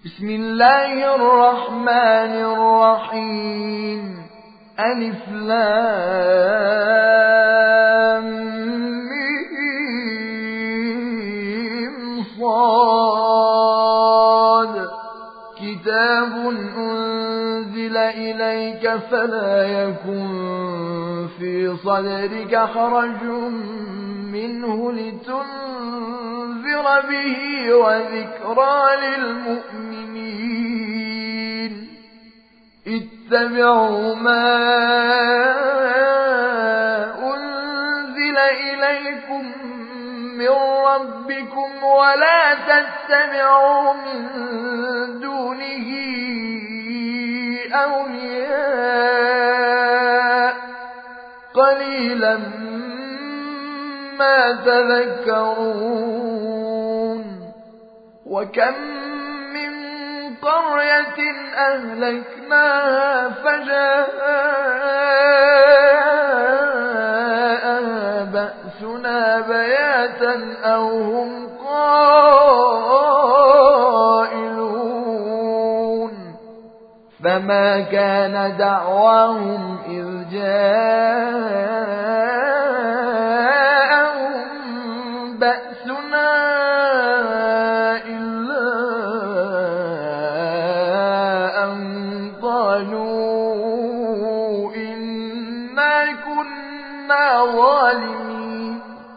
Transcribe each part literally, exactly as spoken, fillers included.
بسم الله الرحمن الرحيم. ألف لام ميم صاد. كتاب أنزل إليك فلا يكن في صدرك حرج منه لتنذر به وذكرى للمؤمنين. اتبعوا ما أنزل إليكم من ربكم ولا تتبعوا من دونه أولياء قليلا ما تذكرون. وكم من قرية أهلكناها فجاءها بأسنا بياتا أو هم قائلون. فما كان دعواهم إذ جاءهم بأسنا إلا أن قالوا إنا كنا ظالمين.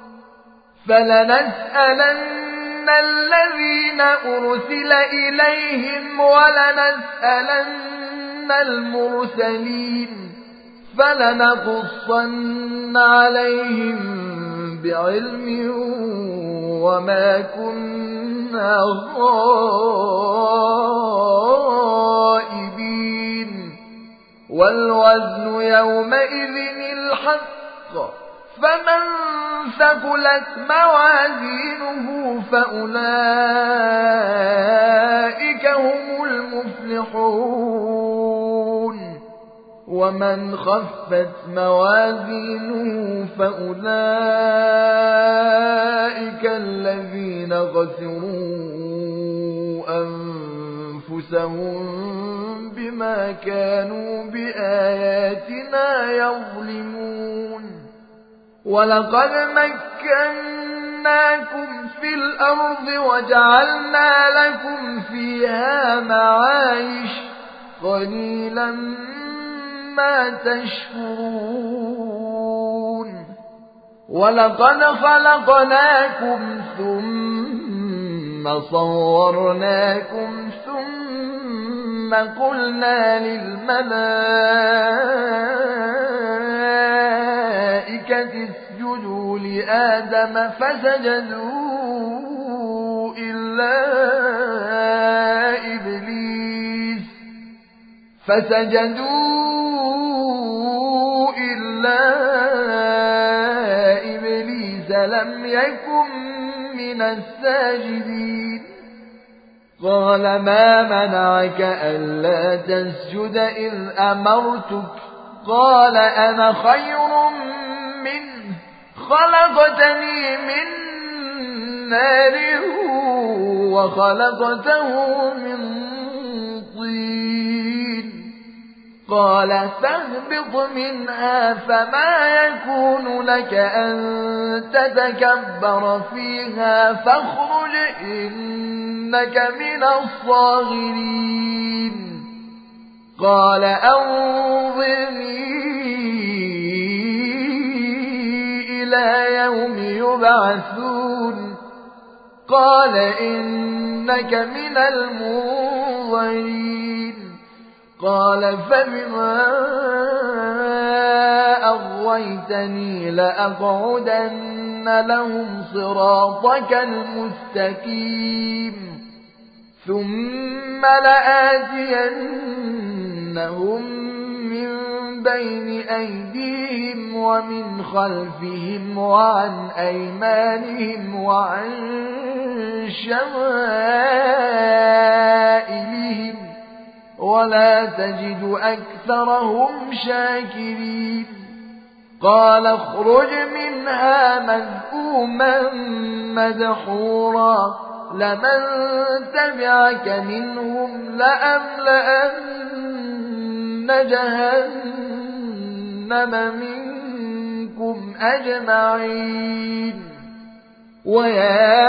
فلنسألن الذين أرسل إليهم ولنسألن المرسلين فلنقصن عليهم بعلم وما كنا غائبين. والوزن يومئذ الحق فمن ثقلت موازينه فأولئك هم المفلحون. ومن خفت موازينه فأولئك الذين خسروا أنفسهم بما كانوا بآياتنا يظلمون. ولقد مكناكم في الأرض وجعلنا لكم فيها معايش قليلا ما تشكرون. ولقد خلقناكم ثم صورناكم ثم قلنا للملائكة اسجدوا لآدم فسجدوا إلا إبليس فسجدوا إلا إبليس لم يكن من الساجدين. قال ما منعك ألا تسجد إذ أمرتك؟ قال أنا خير منه خلقتني من نار وخلقته من طين. قال فاهبط منها فما يكون لك أن تتكبر فيها فاخرج إنك من الصاغرين. قال أنظرني إلى يوم يبعثون. قال إنك من المنظرين. قال فبما أغويتني لأقعدن لهم صراطك المستقيم ثم لآتينهم من بين أيديهم ومن خلفهم وعن أيمانهم وعن شمائلهم ولا تجد أكثرهم شاكرين. قال اخرج منها مذءوما مدحورا لمن تبعك منهم لأملأن جهنم منكم أجمعين ويا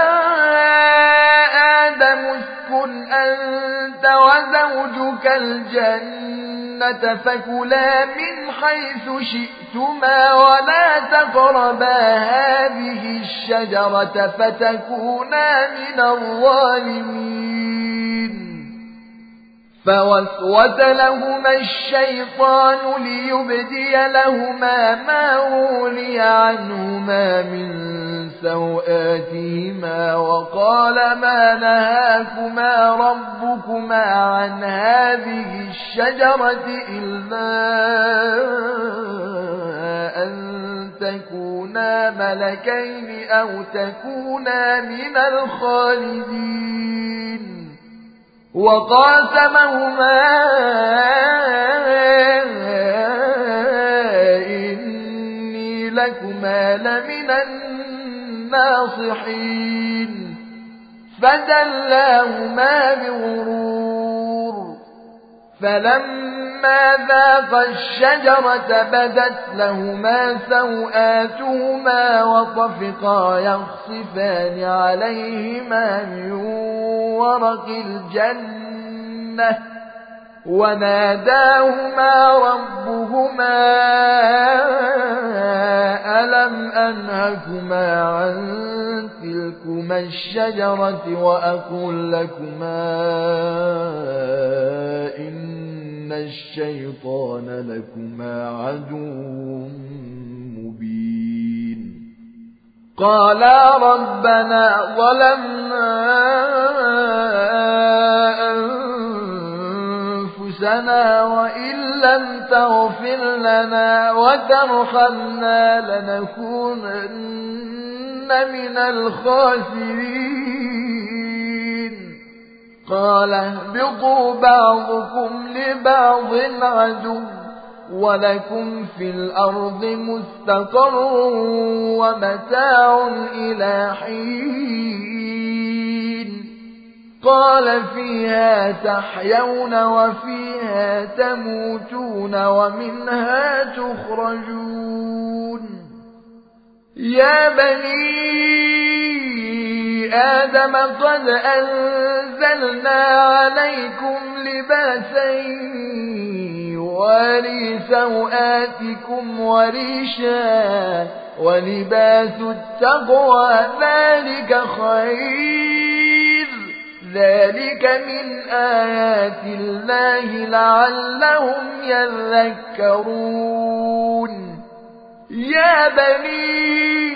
آدم اسكن أنت وزوجك الجنة فكلا من حيث شئتما ولا تقربا هذه الشجرة فتكونا من الظالمين فوسوس لهما الشيطان ليبدي لهما ما ولي عنهما من سوآتهما وقال ما نهاكما ربكما عن هذه الشجرة إلا أن تكونا ملكين أو تكونا من الخالدين وقاسمهما إني لكما لمن الناصحين فدلاهما بغرور فلما ذاقا الشجرة بدت لهما سوآتهما وطفقا يخصفان عليهما من ورق الجنة وناداهما ربهما ألم أنهكما عن تلكما الشجرة وأقل لكما إن الشيطان لكما عدو مبين قالا ربنا ظلمنا أنفسنا وإن لم تغفر لنا وترحمنا لنكونن من الخاسرين قال اهبطوا بعضكم لبعض عدو ولكم في الأرض مستقر ومتاع إلى حين قال فيها تحيون وفيها تموتون ومنها تخرجون يا بني آدم قد أنزلنا عليكم لباسا يواري سوآتكم وريشا ولباس التقوى ذلك خير ذلك من آيات الله لعلهم يذكرون يا بني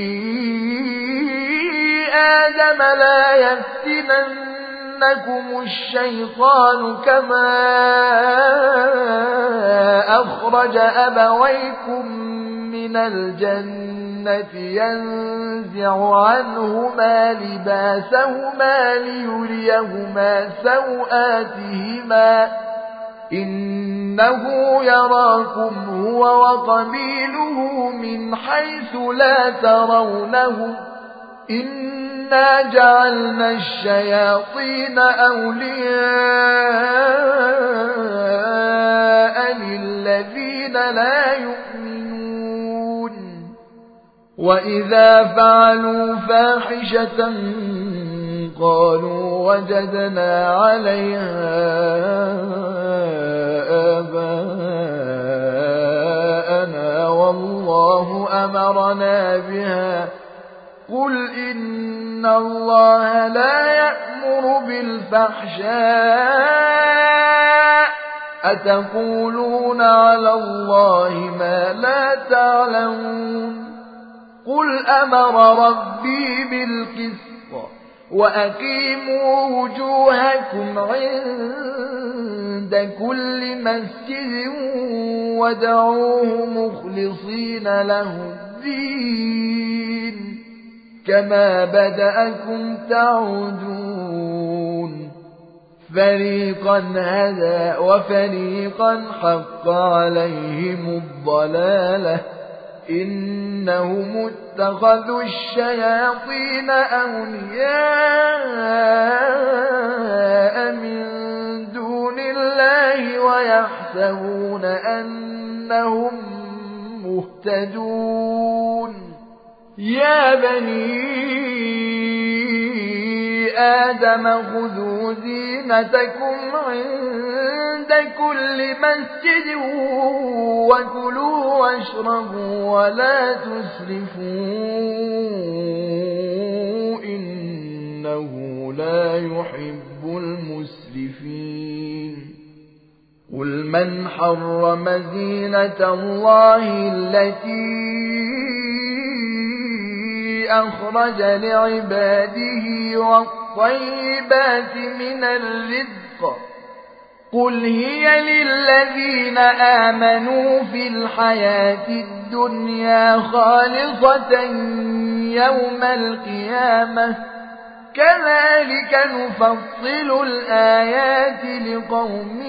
آدم لا يفتننكم الشيطان كما أخرج أبويكم من الجنة ينزع عنهما لباسهما ليريهما سوآتهما إنه يراكم هو وقبيله من حيث لا ترونه إنا جعلنا الشياطين أولياء للذين لا يؤمنون وإذا فعلوا فاحشة قالوا وجدنا عليها آباءنا والله أمرنا بها قل إن الله لا يأمر بالفحشاء أتقولون على الله ما لا تعلمون قل أمر ربي بالقسط وأقيموا وجوهكم عند كل مسجد ودعوه مخلصين له الدين كما بدأكم تعودون فريقا هدى وفريقا حق عليهم الضلالة إنهم اتخذوا الشياطين أولياء من دون الله ويحسبون أنهم مهتدون يا بني آدم خذوا زينتكم عند كل مسجد وكلوا واشربوا ولا تسرفوا إنه لا يحب المسرفين قل من حرم زينة الله التي أخرج لعباده والطيبات من الرزق قل هي للذين آمنوا في الحياة الدنيا خالصة يوم القيامة كذلك نفصل الآيات لقوم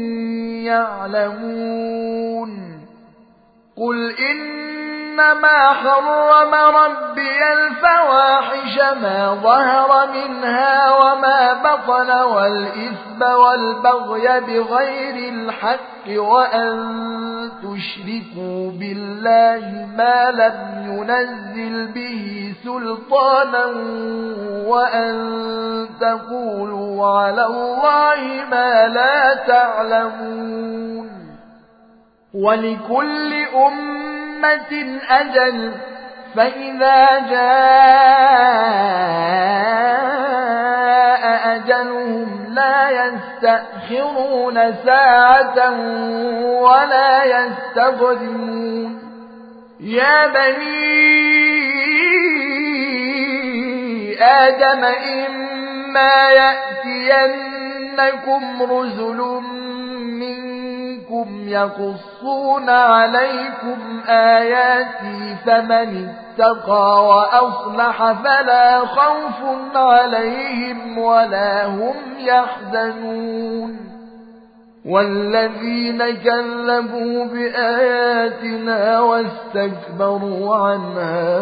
يعلمون قل إنما حرم ربي الفواحش ما ظهر منها وما بطن والإثم والبغي بغير الحق وأن تشركوا بالله ما لم ينزل به سلطانا وأن تقولوا على الله ما لا تعلمون ولكل أمة أجل فإذا جاء أجلهم لا يستأخرون ساعة ولا يستقدمون يا بني آدم إما يأتينكم رسل يقصون عليكم آياتي فمن اتقى وأصلح فلا خوف عليهم ولا هم يحزنون والذين كذبوا بآياتنا واستكبروا عنها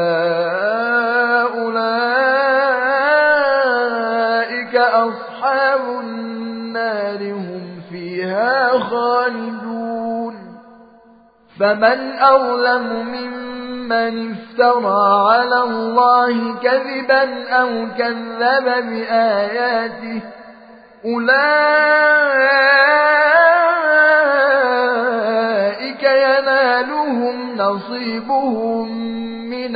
أولئك أصحاب النار هم فيها خالدون فمن أظلم ممن افترى على الله كذبا أو كذب بآياته أولئك ينالهم نصيبهم من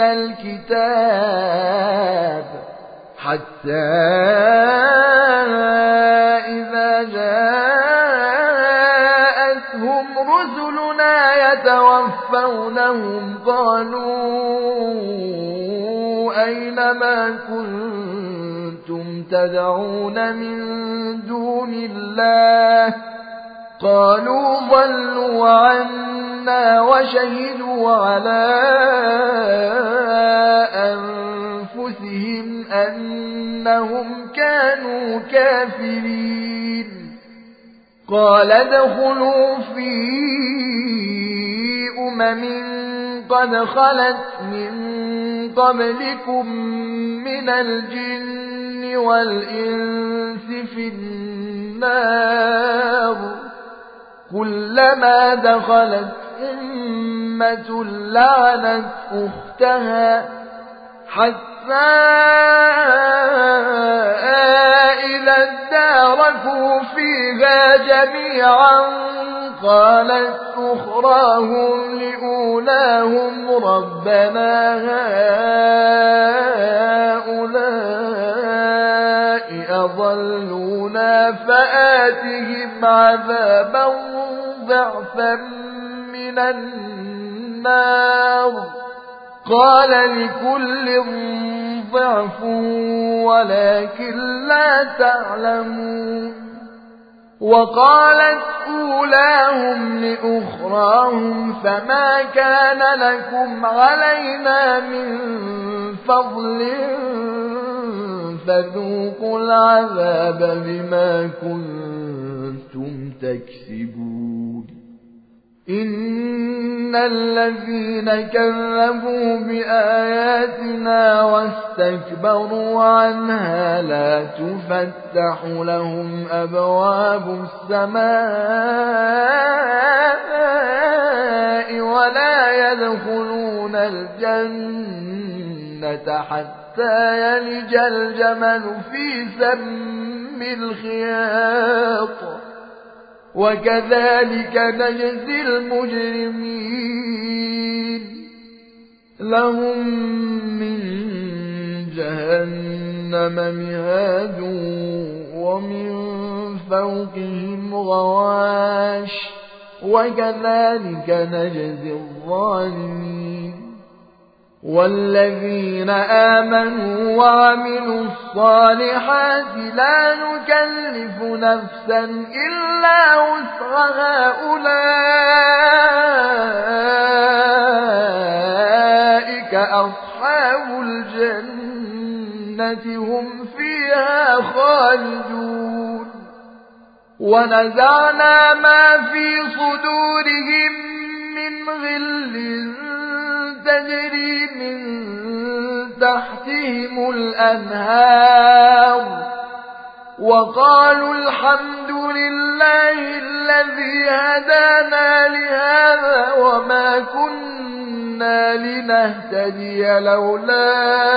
الكتاب حتى إذا جاءتهم رسلنا يتوفونهم قالوا أين ما كنتم تدعون من دون الله قالوا ضلوا عنا وشهدوا على أنفسهم أنهم كانوا كافرين قال ادخلوا في أمم قد خلت من قبلكم من الجن والإنس في النار كلما دخلت أمة لعنت أختها حتى إذا اداركوا فيها جميعا قالت أخراهم لأولاهم ربنا هؤلاء أضلونا فآتهم عذابا ضعفا من النار قال لكل ضعف ولكن لا تعلمون وقالت أولاهم لأخراهم فما كان لكم علينا من فضل فذوقوا العذاب بما كنتم تكسبون إن الذين كذبوا بآياتنا واستكبروا عنها لا تفتح لهم أبواب السماء ولا يدخلون الجنة حتى يلج الجمل في سم الخياط وكذلك نجزي المجرمين لهم من جهنم مهاد ومن فوقهم غواش وكذلك نجزي الظالمين والذين آمنوا وعملوا الصالحات لا نكلف نفسا إلا وسعها أولئك أصحاب الجنة هم فيها خالدون ونزعنا ما في صدورهم من غل تجري من تحتهم الأنهار وقالوا الحمد لله الذي هدانا لهذا وما كنا لنهتدي لولا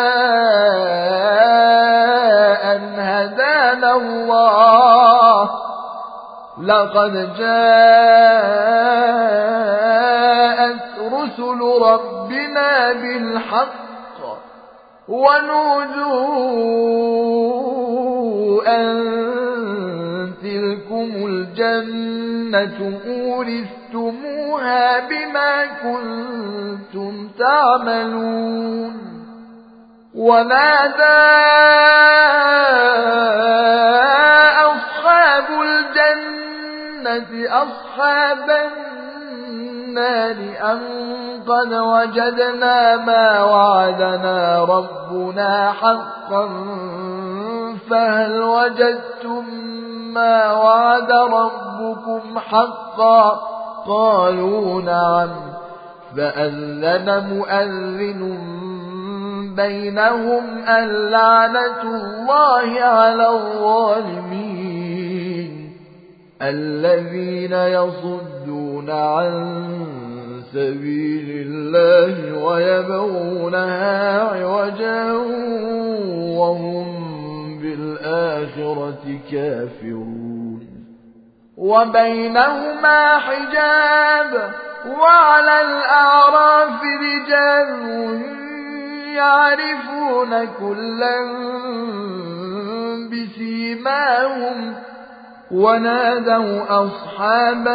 أن هدانا الله لقد جاءت رسل ربنا بالحق ونودوا أن تلكم الجنة أورثتموها بما كنتم تعملون ونادى أصحاب الجنة أصحاب النار أن قد وجدنا ما وعدنا ربنا حقا فهل وجدتم ما وعد ربكم حقا قالوا نعم فأذن مؤذن بينهم اللعنة الله على الظالمين الذين يصدون عن سبيل الله ويبغونها عوجا وهم بالآخرة كافرون وبينهما حجاب وعلى الأعراف رجال يعرفون كلا بسيماهم ونادوا أصحاب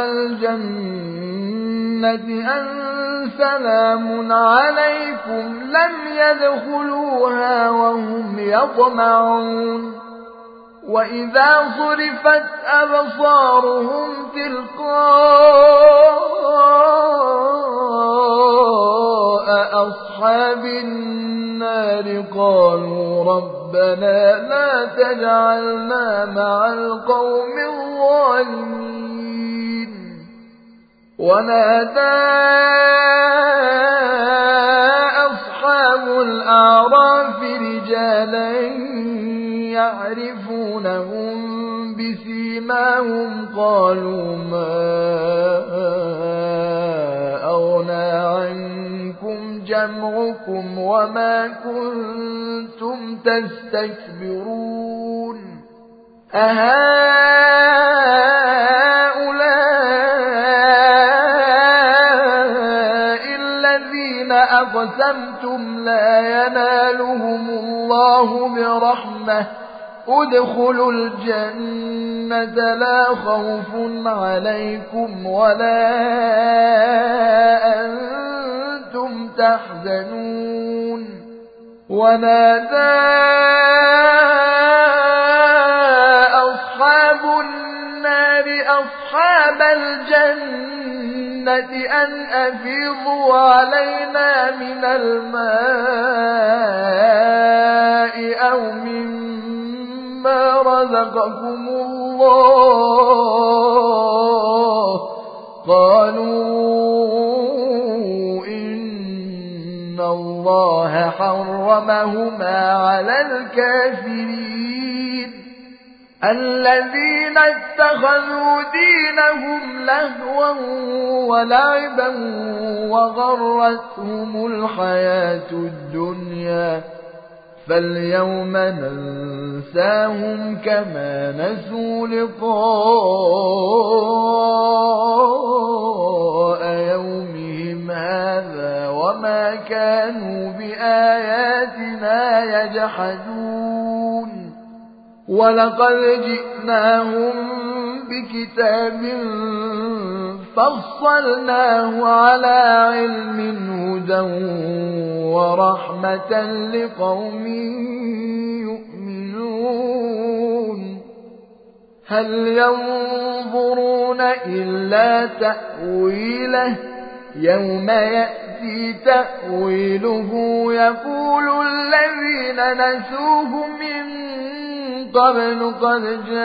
الجنة أن سلام عليكم لم يدخلوها وهم يطمعون وإذا صرفت أبصارهم تلقاء أصحاب النار قالوا ربنا لا تجعلنا مع القوم الظالمين ونادى أصحاب الأعراف رجالا يعرفونهم بسيماهم قالوا ما أغنى عنكم جمعكم وما كنتم تستكبرون أهؤلاء الذين أقسمتم لا ينالهم الله برحمة ادخلوا الجنة لا خوف عليكم ولا أنتم تحزنون ونادى أصحاب النار أصحاب الجنة أن أفيضوا علينا من الماء أو مما رزقكم الله قالوا حرمهما على الكافرين الذين اتخذوا دينهم لهوا ولعبا وغرتهم الحياة الدنيا فاليوم ننساهم كما نسوا لقاء يومهم هذا وما كانوا بآياتنا يجحدون ولقد جئناهم بكتاب فصلناه على علم هدى ورحمة لقوم يؤمنون هل ينظرون إلا تأويله يوم يأتي تأويله يقول الذين نسوه من قبل قد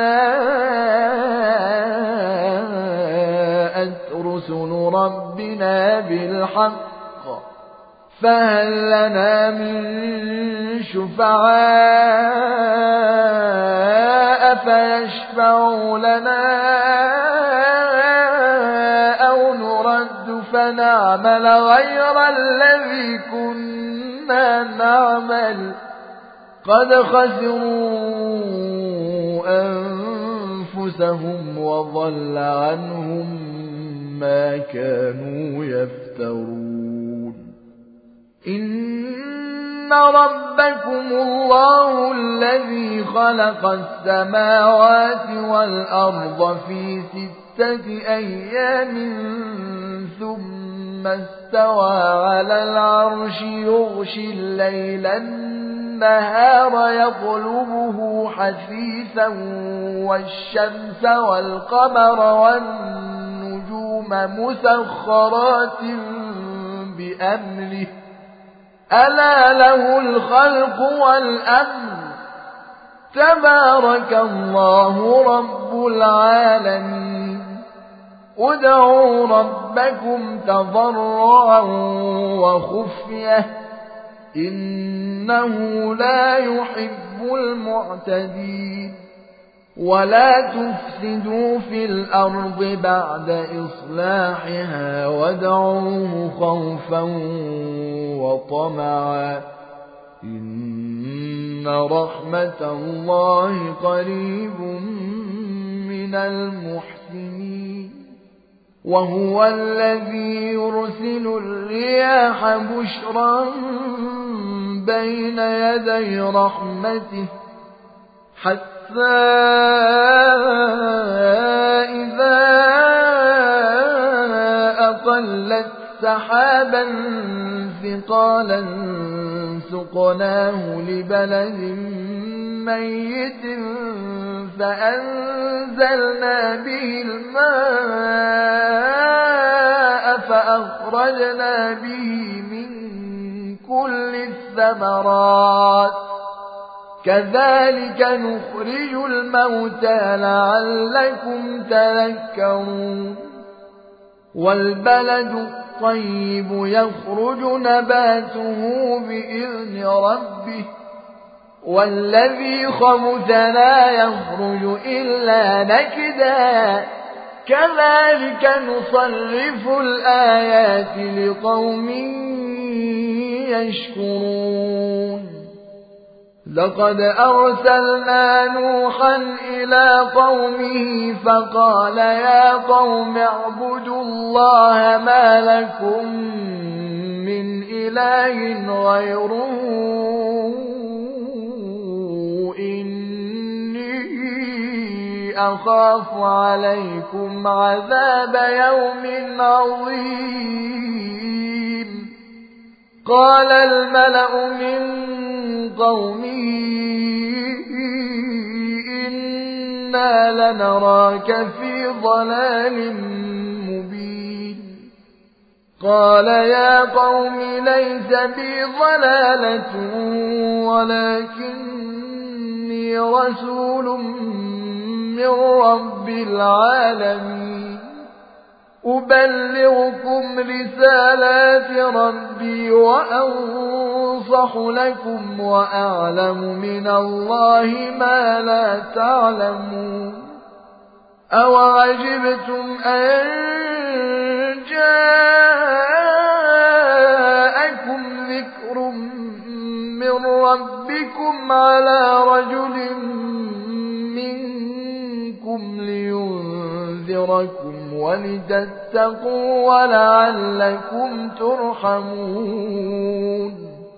جاءت رسل ربنا بالحق فهل لنا من شفعاء فيشفعوا لنا أو نرد فنعمل غير الذي كنا نعمل قد خسروا أنفسهم وضل عنهم ما كانوا يفترون إن ربكم الله الذي خلق السماوات والأرض في ستة أيام ثم استوى على العرش يغشي الليل النهار يطلبه حثيثا والشمس والقمر والنجوم مسخرات بأمره ألا له الخلق والأمر تبارك الله رب العالمين ادعوا ربكم تضرعا وخفية إنه لا يحب المعتدين ولا تفسدوا في الأرض بعد إصلاحها وادعوه خوفا وطمعا إن رحمة الله قريب من المحسنين وهو الذي يرسل الرياح بشرا بين يدي رحمته حتى إذا أقلت سحابا ثقالا سقناه لبلد ميت فأنزلنا به الماء فأخرجنا به من كل الثمرات كذلك نخرج الموتى لعلكم تذكرون والبلد الطيب يخرج نباته بإذن ربه والذي خبث لا يخرج إلا نكدا كذلك نصرف الآيات لقوم يشكرون لقد أرسلنا نوحا إلى قومه فقال يا قوم اعبدوا الله ما لكم من إله غيره إني أخاف عليكم عذاب يوم عظيم قال الملأ من قومه إنا لنراك في ضلال مبين قال يا قوم ليس بي ضلالة ولكني رسول من رب العالمين أبلغكم رسالات ربي وأنصح لكم وأعلم من الله ما لا تعلمون أوعجبتم أن جاءكم ذكر من ربكم على رجل منكم لينذركم ولتتقوا ولعلكم ترحمون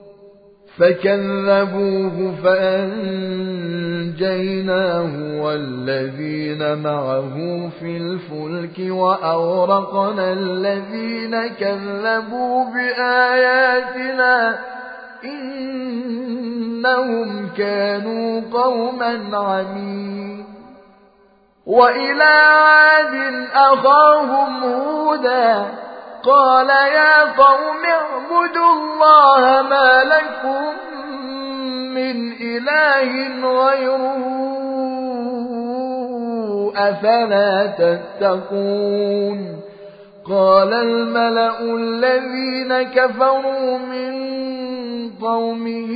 فكذبوه فأنجيناه والذين معه في الفلك وأغرقنا الذين كذبوا بآياتنا إنهم كانوا قوما عمين وإلى عاد أخاهم هودا قال يا قوم اعبدوا الله ما لكم من إله غيره أفلا تتقون قال الملأ الذين كفروا من قومه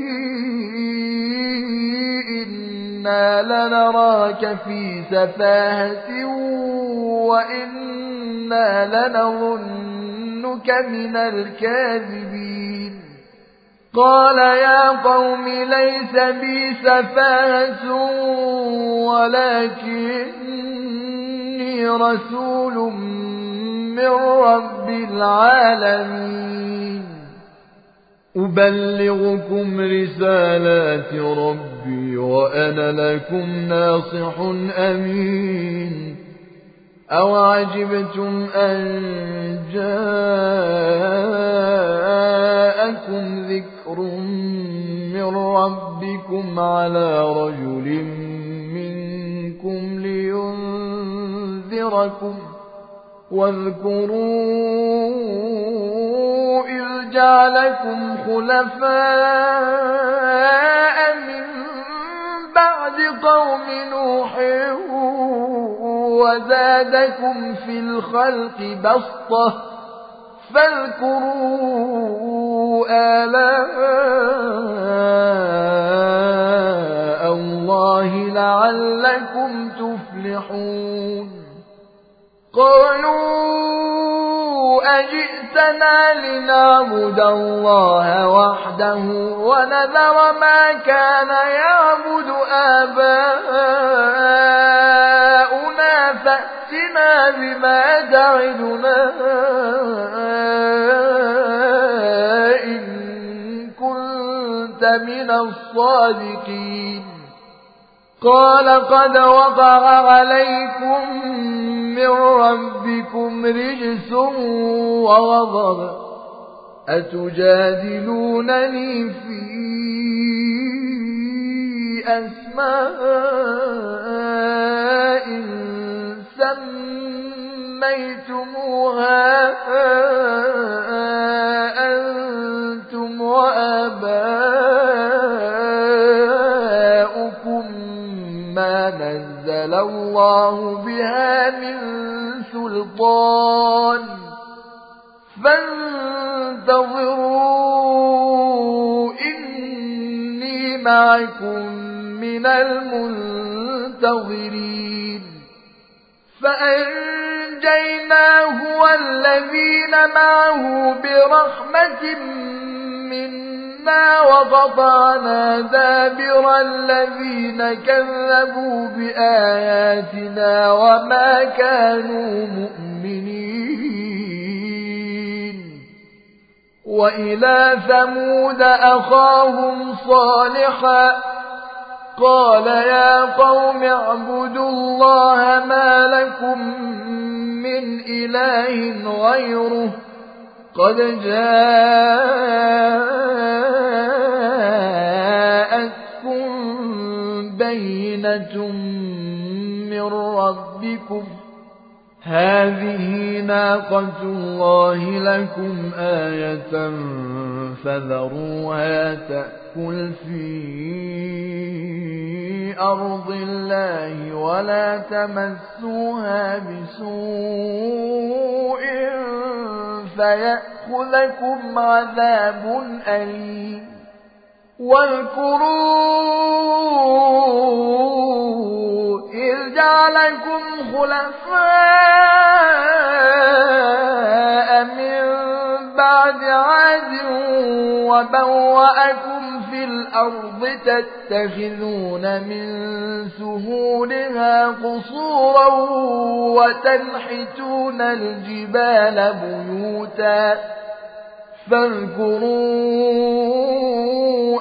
إنا لنراك في سفاهة وإنا لنظنك من الكاذبين قال يا قوم ليس بي سفاهة ولكني رسول من رب العالمين أبلغكم رسالات ربي وأنا لكم ناصح أمين أوعجبتم أن جاءكم ذكر من ربكم على رجل منكم لينذركم واذكروا إذ جعلكم خلفاء من بعد قوم نوح وزادكم في الخلق بسطة فاذكروا آلاء الله لعلكم تفلحون قالوا أجئتنا لنعبد الله وحده ونذر ما كان يعبد آباؤنا فأتنا بما تعدنا إن كنت من الصادقين قال قد وقع عليكم من ربكم رجس وغضب أتجادلونني في أسماء سميتموها أنتم وآباؤكم ما نزل الله بها من سلطان فانتظروا إني معكم من المنتظرين فأنجيناه والذين معه برحمة منا وقطعنا دابر الذين كذبوا بآياتنا وما كانوا مؤمنين وإلى ثمود أخاهم صالحا قال يا قوم اعبدوا الله ما لكم من إله غيره قد جاءتكم بينة من ربكم هذه ناقة الله لكم آية فذروها تأكل في أرض الله ولا تمسوها بسوء فيأخذكم عذاب أليم واذكروا إذ جعلكم خلفاء من بعد عاد وبوأكم في الأرض تتخذون من سهولها قصورا وتنحتون الجبال بيوتا فاذكروا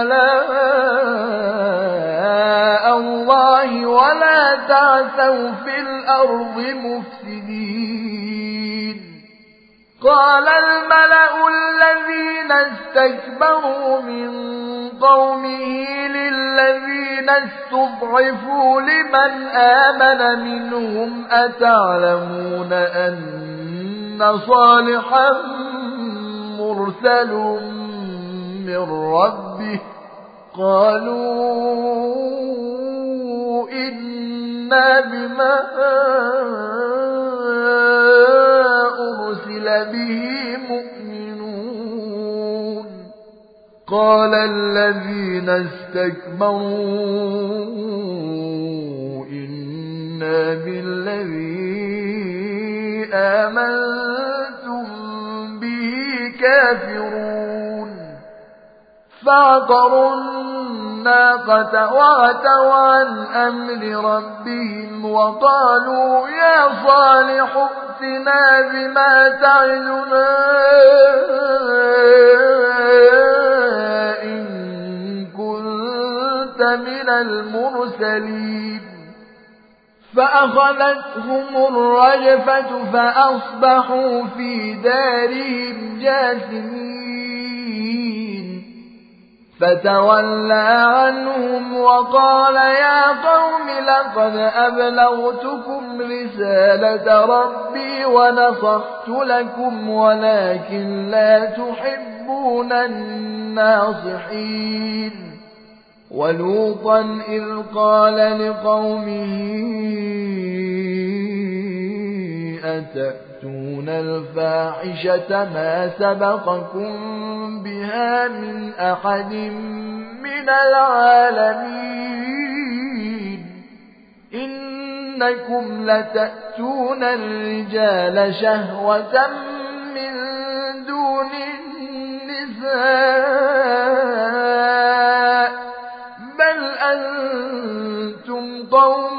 آلاء الله ولا تعثوا في الأرض مفسدين قال الملأ الذين استكبروا من قومه للذين استضعفوا لمن آمن منهم أتعلمون أن صالحا مرسل من ربه قالوا إنا بما أرسل به مؤمنون قال الذين استكبروا إنا بالذي آمنتم كافرون فعقروا الناقة وعتوا عن أمر ربهم وقالوا يا صالح ائتنا بما تعدنا إن كنت من المرسلين فأخذتهم الرجفة فأصبحوا في دارهم جاثمين فتولى عنهم وقال يا قوم لقد أبلغتكم رسالة ربي ونصحت لكم ولكن لا تحبون الناصحين ولوطا إذ قال لقومه أتأتون الفاحشة ما سبقكم بها من أحد من العالمين إنكم لتأتون الرجال شهوة من دون النساء بل أنتم قوم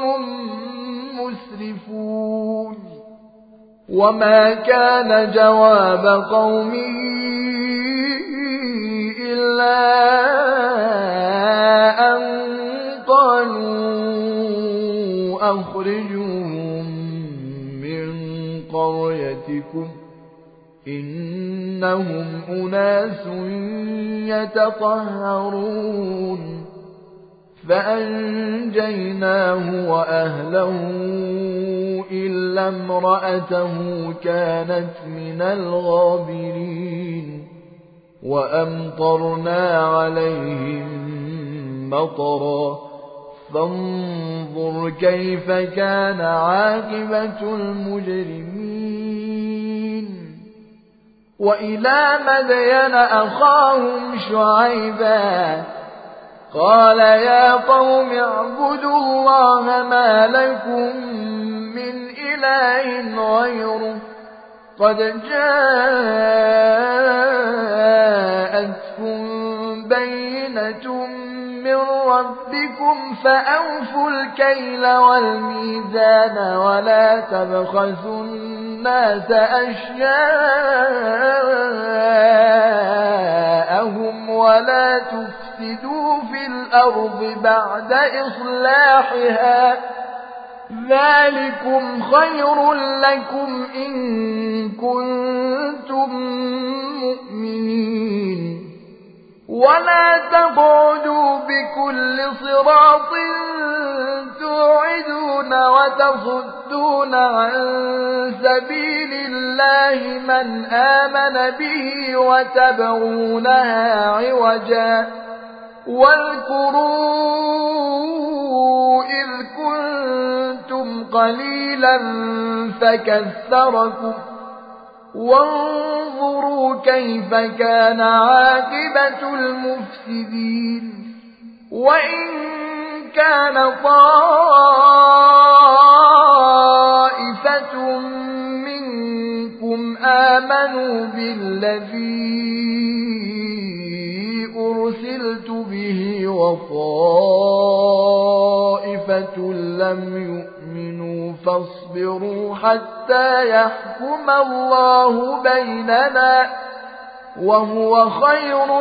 مسرفون وما كان جواب قومه إلا أن قالوا أخرجوهم من قريتكم إنهم أناس يتطهرون فأنجيناه وأهله إلا امرأته كانت من الغابرين وأمطرنا عليهم مطرا فانظر كيف كان عاقبة المجرمين وإلى مدين أخاهم شعيبا قال يا قوم اعبدوا الله ما لكم من إله غيره قد جاءتكم بينة من ربكم فأوفوا الكيل والميزان ولا تبخسوا الناس أشياءهم ولا تفسدوا في الأرض بعد إصلاحها ذلكم خير لكم إن كنتم مؤمنين ولا تقعدوا بكل صراط توعدون وتصدون عن سبيل الله من آمن به وتبغونها عوجا واذكروا إذ كنتم قليلا فكثركم وانظروا كيف كان عاقبة المفسدين وإن كان طائفة منكم آمنوا بالذي أرسلت به وطائفة لم يؤمنوا فاصبروا حتى يحكم الله بيننا وهو خير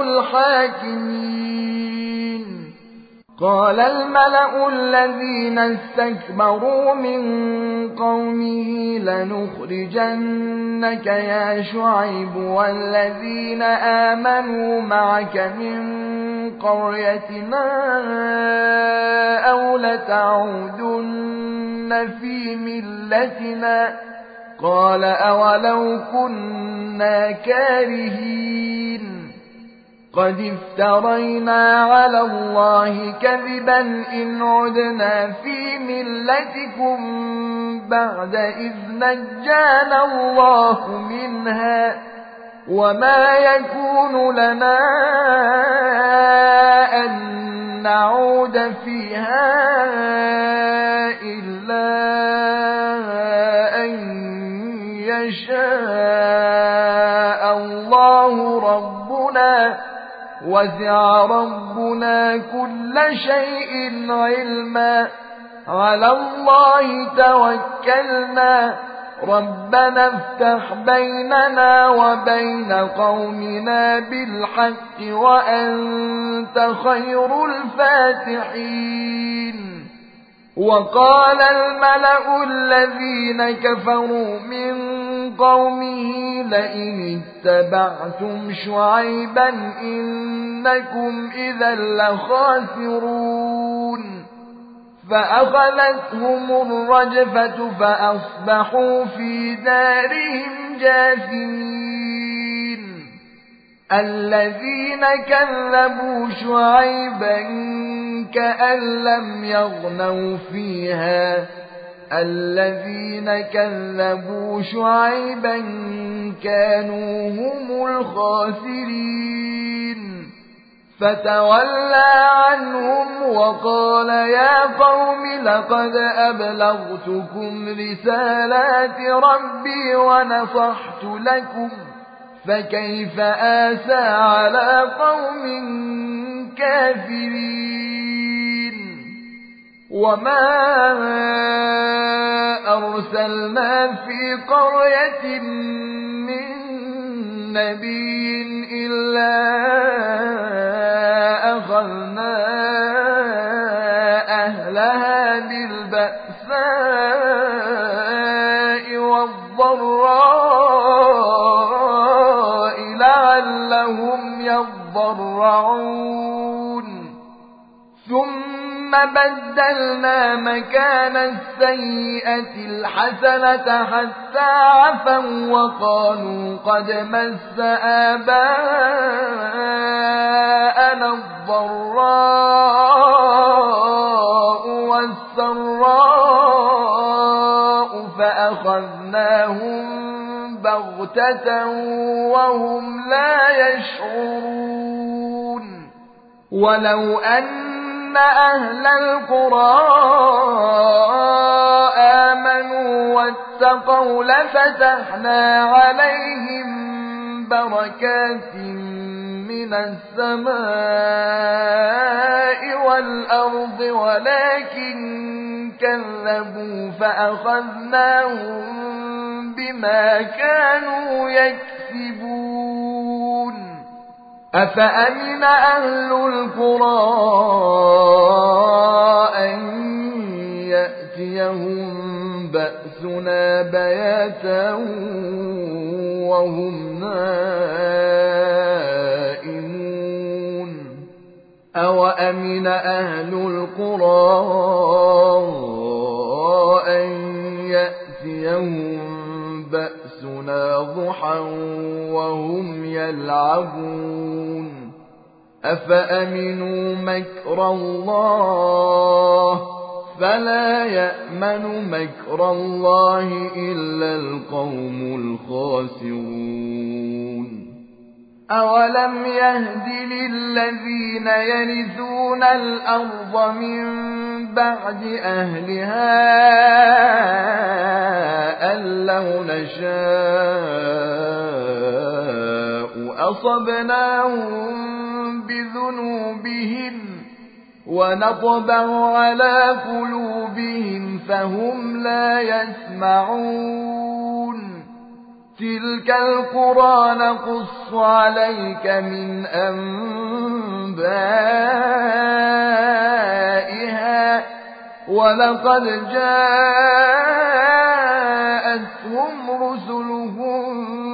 الحاكمين. قال الملأ الذين استكبروا من قومه لنخرجنك يا شعيب والذين آمنوا معك من قريتنا أو لتعودن في ملتنا قال أولو كنا كارهين قد افترينا على الله كذبا إن عدنا في ملتكم بعد إذ نجانا الله منها وما يكون لنا أن نعود فيها إلا أن يشاء الله ربنا وسع ربنا كل شيء علما على الله توكلنا ربنا افتح بيننا وبين قومنا بالحق وأنت خير الفاتحين. وقال الملأ الذين كفروا من قومه لئن اتبعتم شعيبا إنكم إذا لخاسرون فأخذتهم الرجفة فأصبحوا في دارهم جاثمين. الذين كذبوا شعيبا كأن لم يغنوا فيها الذين كذبوا شعيبا كانوا هم الخاسرين فتولى عنهم وقال يا قوم لقد أبلغتكم رسالات ربي ونصحت لكم فكيف آسى على قوم كافرين. وما أرسلنا في قرية من نبي إلا أخذنا أهلها بالبأساء والضراء لعلهم يضرعون ثم بدلنا مكان السيئة الحسنة حتى عفوا وقالوا قد مس آباءنا الضراء والسراء فأخذناهم بغتة وهم لا يشعرون. ولو أن أهل القرى آمنوا واتقوا لفتحنا عليهم بركات من السماء والأرض ولكن كذبوا فأخذناهم بما كانوا يكسبون. أفأمن أهل القرى أن يأتيهم بأسنا بياتا وهم نائمون أوأمن أهل القرى أن يأتيهم بأسنا ضحى وهم يلعبون أفأمنوا مكر الله فلا يأمن مكر الله إلا القوم الخاسرون أولم يهد للذين يرثون الأرض من بعد أهلها أن لو نشاء أصبناهم بذنوبهم ونطبع على قلوبهم فهم لا يسمعون تلك القرى نقص عليك من أنبائها ولقد جاءتهم رسلهم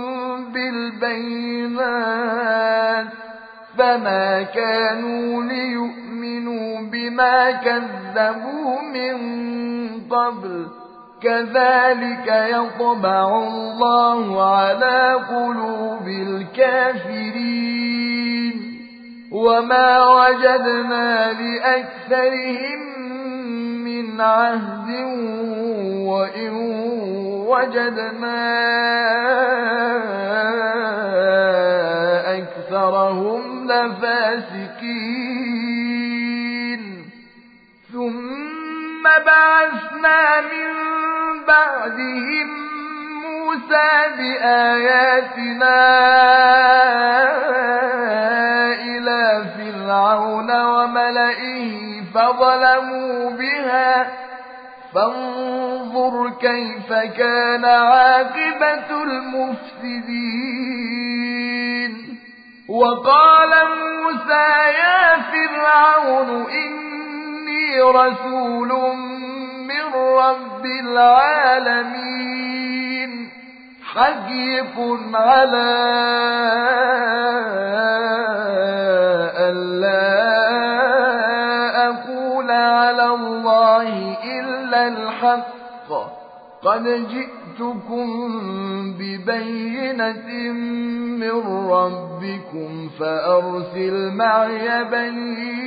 بالبينات فما كانوا ليؤمنوا بما كذبوا من قبل كذلك يطبع الله على قلوب الكافرين وما وجدنا لأكثرهم من عهد وإن وجدنا أكثرهم لفاسقين ثم بعثنا من بعدهم موسى بآياتنا إلى فرعون وملئه فظلموا بها فانظر كيف كان عاقبة المفسدين وقال موسى يا فرعون إني رسول من رب العالمين حقيق على ألا أقول على الله إلا الحق قد جئتكم ببينة من ربكم فأرسل معي بني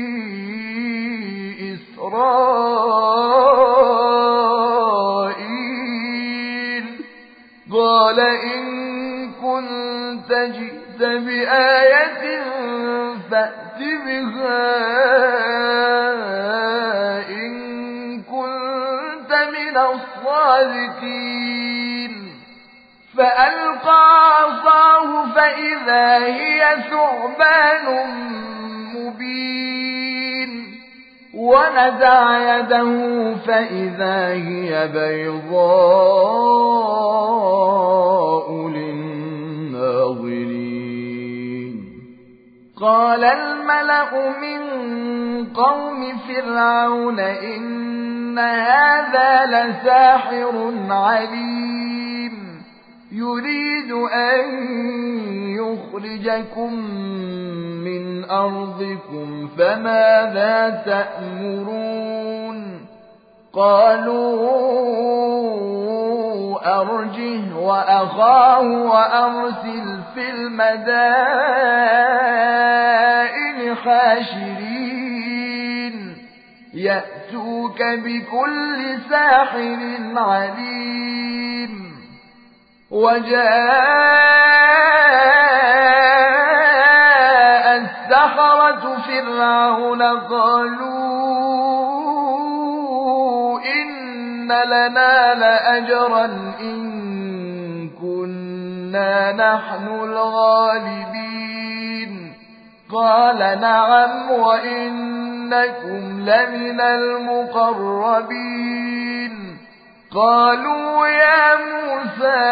إسرائيل قال إن كنت جئت بآية فأت بها إن كنت من الصادقين فألقى عصاه فإذا هي ثعبان مبين ونزع يده فإذا هي بيضاء للناظرين قال الملأ من قوم فرعون إن هذا لساحر عليم يريد أن يخرجكم من أرضكم فماذا تأمرون قالوا أرجه وأخاه وأرسل في المدائن حاشرين يأتوك بكل ساحر عليم وجاء السحرة فرعون قالوا إن لنا لأجرا إن كنا نحن الغالبين قال نعم وإنكم لمن المقربين قالوا يا موسى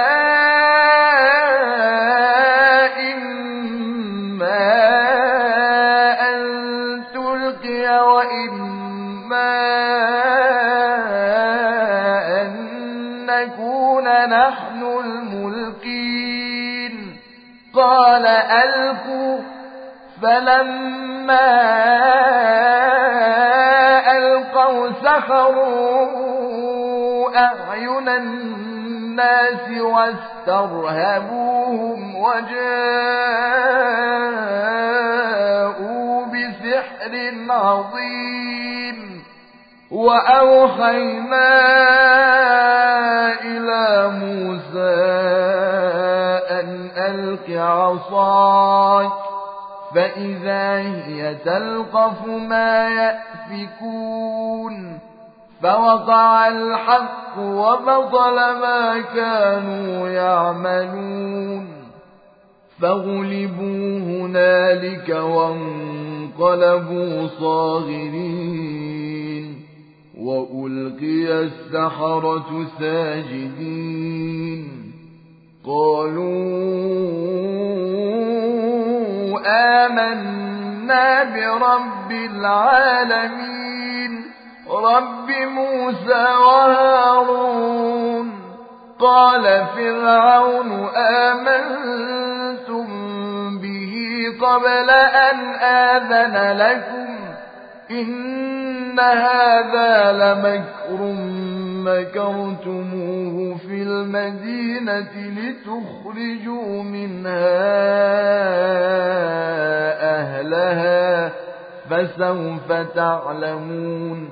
إما أن تلقي وإما أن نكون نحن الملقين قال ألقوا فلما ألقوا سحروا أعين الناس واسترهبوهم وجاءوا سحر عظيم. وأوحينا إلى موسى أن ألق عصاك فإذا هي تلقف ما يأفكون فوقع الحق وبطل ما كانوا يعملون فغلبوا هنالك وانقلبوا صاغرين وألقي السحرة ساجدين قالوا آمنا برب العالمين رب موسى وهارون. قال فرعون آمنتم به قبل أن آذن لكم إن هذا لمكر مكرتموه في المدينة لتخرجوا منها أهلها فسوف تعلمون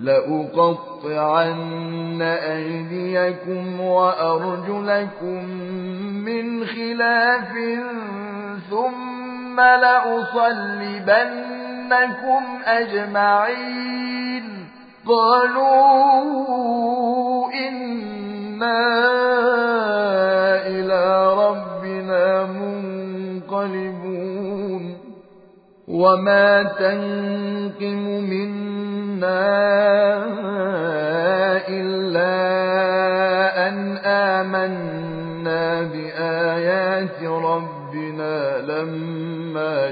لأقطعن أيديكم وأرجلكم من خلاف ثم لأصلبنكم أجمعين. قالوا إنا إلى ربنا منقلبون. وما تنقم منا إلا أن آمنا بآيات ربنا لما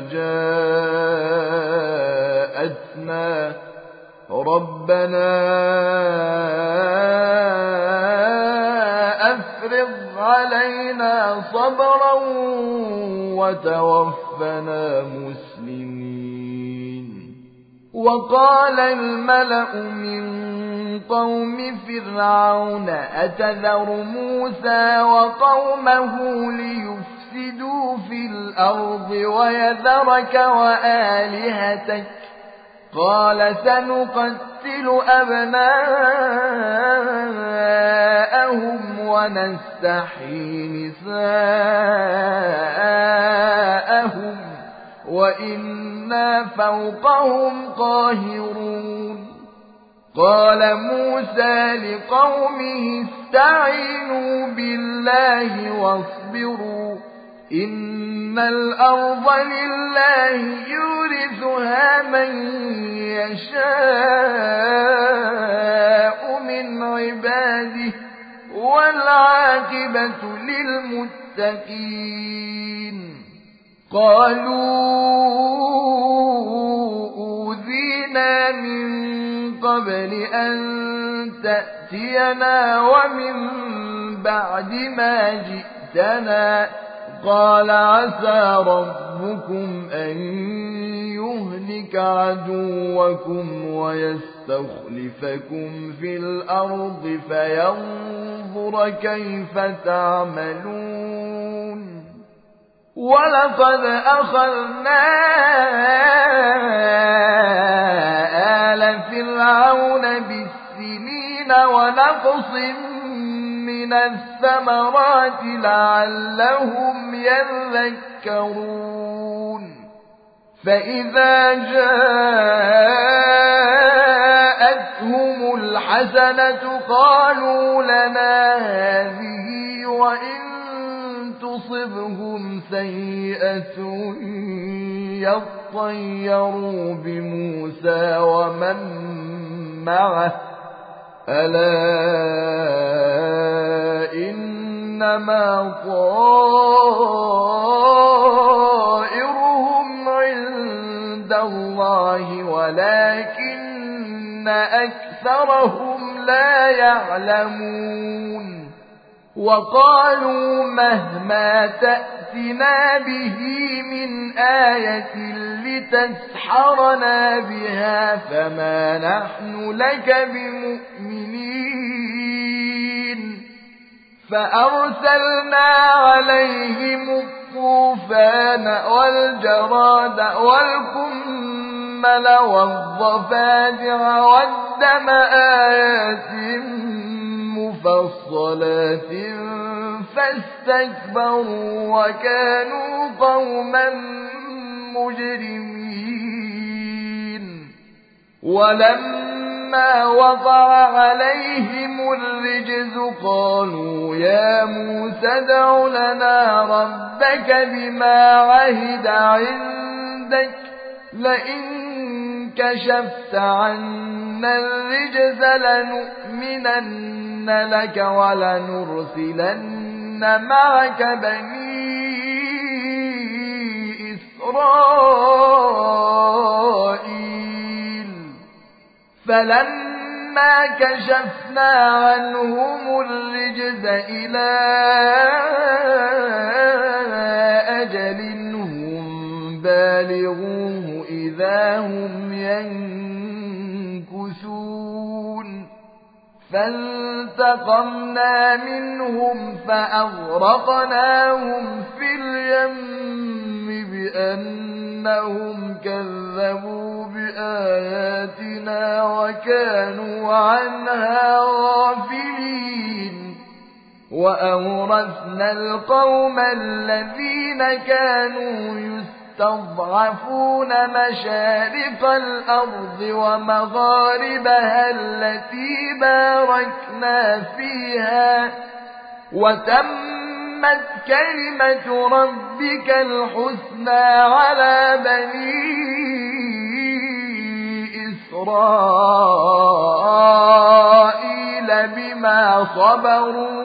جاءتنا ربنا أفرغ علينا صبرا وتوفنا مسلمين. وقال الملأ من قوم فرعون أتذر موسى وقومه ليفسدوا في الأرض ويذرك وآلهتك قال سنقتل أبناءهم ونستحيي نساءهم وإنا فوقهم قاهرون. قال موسى لقومه استعينوا بالله واصبروا إن الأرض لله يورثها من يشاء من عباده والعاقبة للمتقين. قالوا أوذينا من قبل أن تأتينا ومن بعد ما جئتنا قال عسى ربكم أن يهلك عدوكم ويستخلفكم في الأرض فينظر كيف تعملون. ولقد أخذنا آل فرعون بالسنين ونقص من الثمرات لعلهم يذكرون. فإذا جاءتهم الحسنة قالوا لنا هذه وإن تصبهم سيئة يطيروا بموسى ومن معه ألا إنما طائرهم عند الله ولكن أكثرهم لا يعلمون. وقالوا مهما تأتنا به من آية لتسحرنا بها فما نحن لك بمؤمنين. فأرسلنا عليهم الطوفان والجراد والقمل والضفادع والدم آيات مفصلات فاستكبروا وكانوا قوما مجرمين ولما وقع عليهم الرجز قالوا يا موسى ادع لنا ربك بما عهد عندك لئن كشفت عنا الرجز لنؤمنن لك ولنرسلن معك بني إسرائيل فلما كشفنا عنهم الرجز إلى أجل هم بالغوه إذا هم ينكثون فانتقمنا منهم فأغرقناهم في اليم بأنهم كذبوا بآياتنا وكانوا عنها غافلين وأورثنا القوم الذين كانوا يستضعفون مشارق الأرض ومغاربها التي باركنا فيها وتمت كلمة ربك الحسنى على بني إسرائيل بما صبروا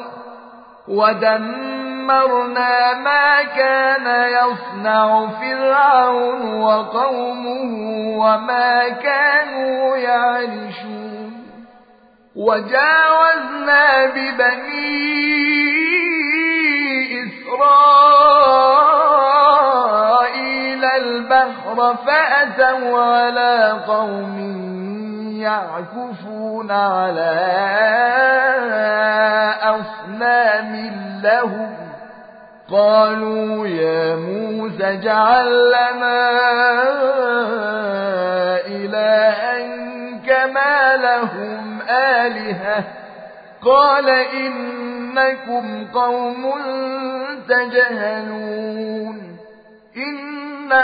ودمرنا ما كان يصنع فرعون وقومه وما كانوا يعرشون وجاوزنا ببني إسرائيل البحر فأتوا على قوم يعكفون على أصنام لهم قالوا يا موسى اجعل لنا إلها كما لهم آلهة قال إنكم قوم تجهلون إن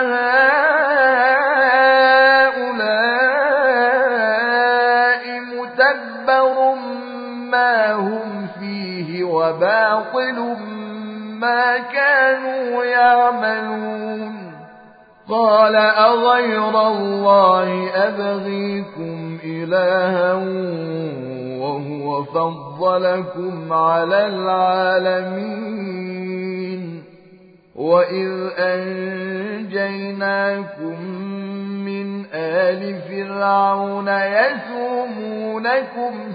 هؤلاء متبر ما هم فيه وباطل ما كانوا يعملون قال أغير الله أبغيكم إلها وهو فضلكم على العالمين وإذ أنجيناكم من آل فرعون يسومونكم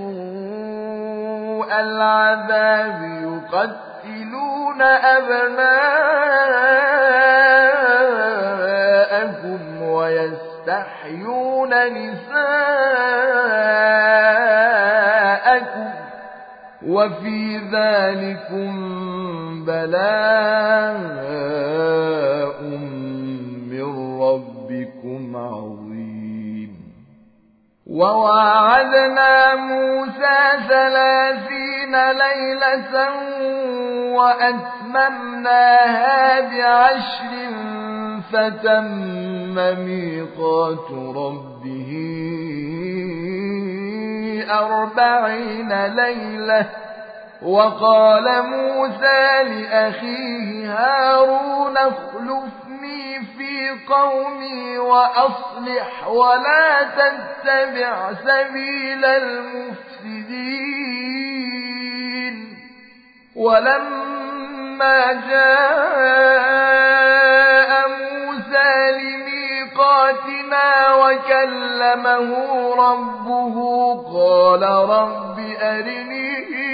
سوء العذاب يقتلون أبناءكم ويستحيون نساءكم وفي ذلكم بلاء من ربكم عظيم وواعدنا موسى ثلاثين ليلة وأتممناها بعشر فتم ميقات ربه أربعين ليلة وقال موسى لأخيه هارون اخلفني في قومي وأصلح ولا تتبع سبيل المفسدين ولما جاء موسى لميقاتنا وكلمه ربه قال رب أرني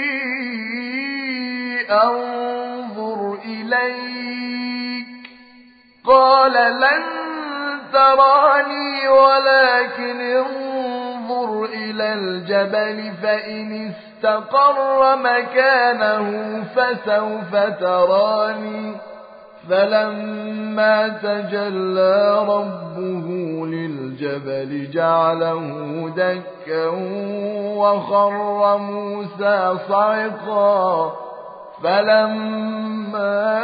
أنظر إليك قال لن تراني ولكن انظر إلى الجبل فإن استقر مكانه فسوف تراني فلما تجلى ربه للجبل جعله دكا وخر موسى صعقا فلما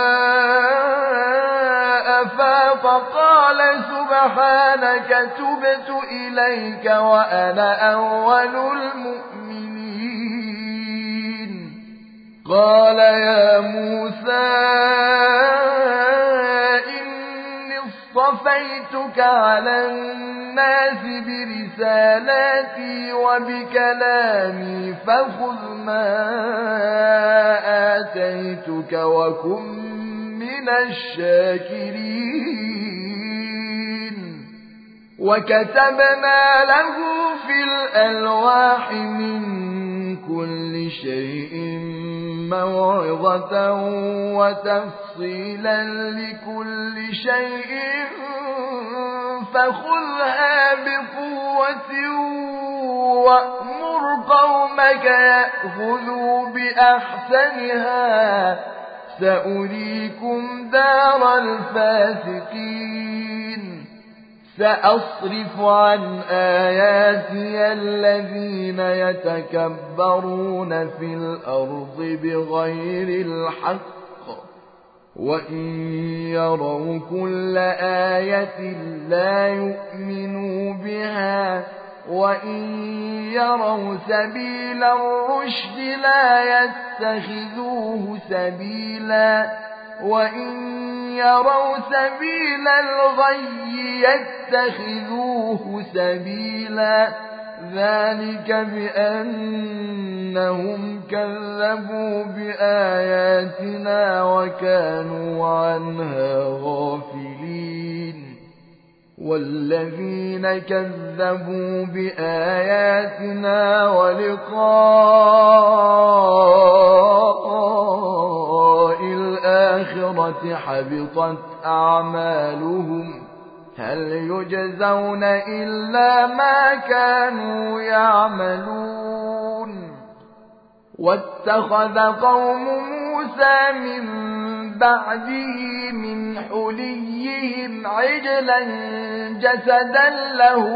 أفاق قال سبحانك تبت إليك وأنا أول المؤمنين قال يا موسى إني اصطفيتك على الناس برسالاتي وبكلامي فخذ ما آتيتك وكن من الشاكرين وكتبنا له في الألواح من كل شيء موعظة وتفصيلا لكل شيء فخذها بقوة وأمر قومك يأخذوا بأحسنها سأريكم دار الفاسقين سأصرف عن آياتي الذين يتكبرون في الأرض بغير الحق وإن يروا كل آية لا يؤمنوا بها وإن يروا سبيل الرشد لا يتخذوه سبيلا وإن يروا سبيل الغي يتخذوه سبيلا ذلك بأنهم كذبوا بآياتنا وكانوا عنها غافلين والذين كذبوا بآياتنا ولقاء الآخرة حبطت أعمالهم هل يجزون إلا ما كانوا يعملون واتخذ قوم موسى من بعده من حليهم عجلا جسدا له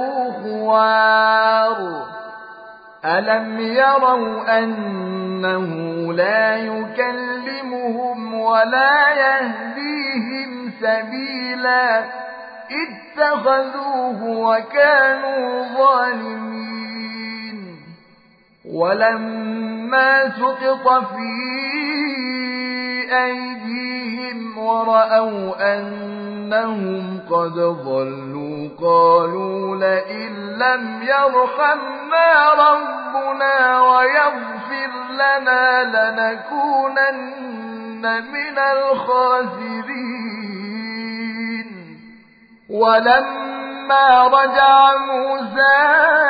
خوار ألم يروا أنه لا يكلمهم ولا يهديهم سبيلا اتخذوه وكانوا ظالمين ولما سقط في أيديهم ورأوا أنهم قد ضلوا قالوا لئن لم يرحمنا ربنا ويغفر لنا لنكونن من الخاسرين ولما رجع موسى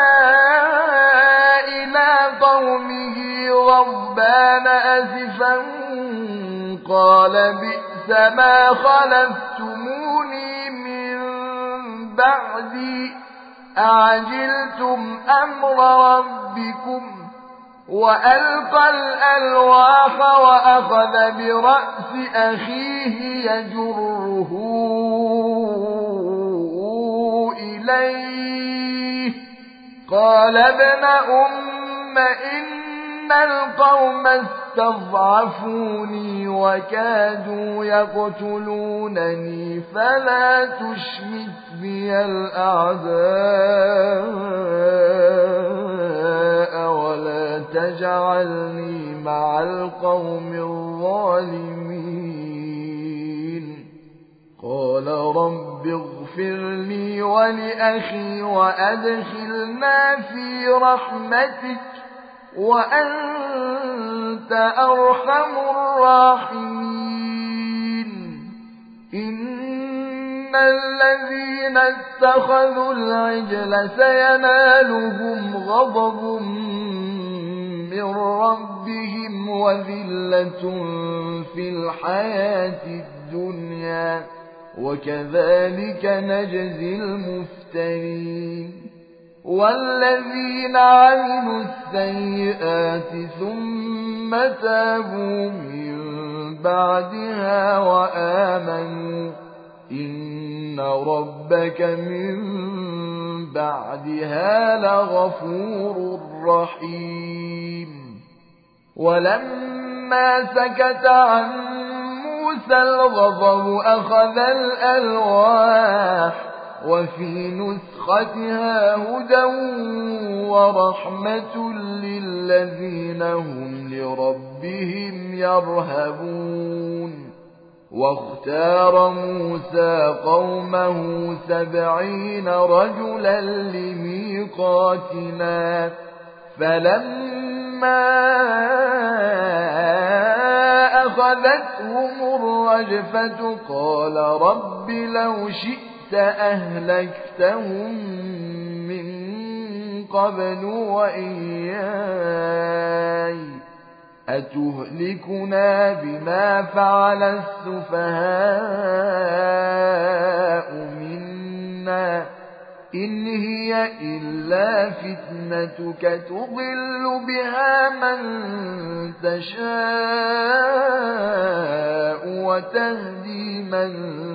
إلى قومه غضبان أسفا قال بئس ما خلفتموني من بعدي أعجلتم أمر ربكم وألقى الألواح وأخذ برأس أخيه يجره إليه قال ابن أم إن القوم استضعفوني وكادوا يقتلونني فلا تشمت بي الأعداء ولا تجعلني مع القوم الظالمين قال رب اغفر لي ولأخي وأدخلنا في رحمتك وأنت أرحم الراحمين إن الذين اتخذوا العجل سينالهم غضب من ربهم وذلة في الحياة الدنيا وكذلك نجزي المفترين والذين عملوا السيئات ثم تابوا من بعدها وآمنوا إن ربك من بعدها لغفور رحيم. ولما سكت عن موسى الغضب أخذ الألواح وفي نسختها هدى ورحمة للذين هم لربهم يرهبون. واختار موسى قومه سبعين رجلا لميقاتنا فلما أخذتهم الرجفة قال رب لو شئت أهلكتهم من قبل وإياي أتهلكنا بما فعل السفهاء منا إن هي إلا فتنتك تضل بها من تشاء وتهدي من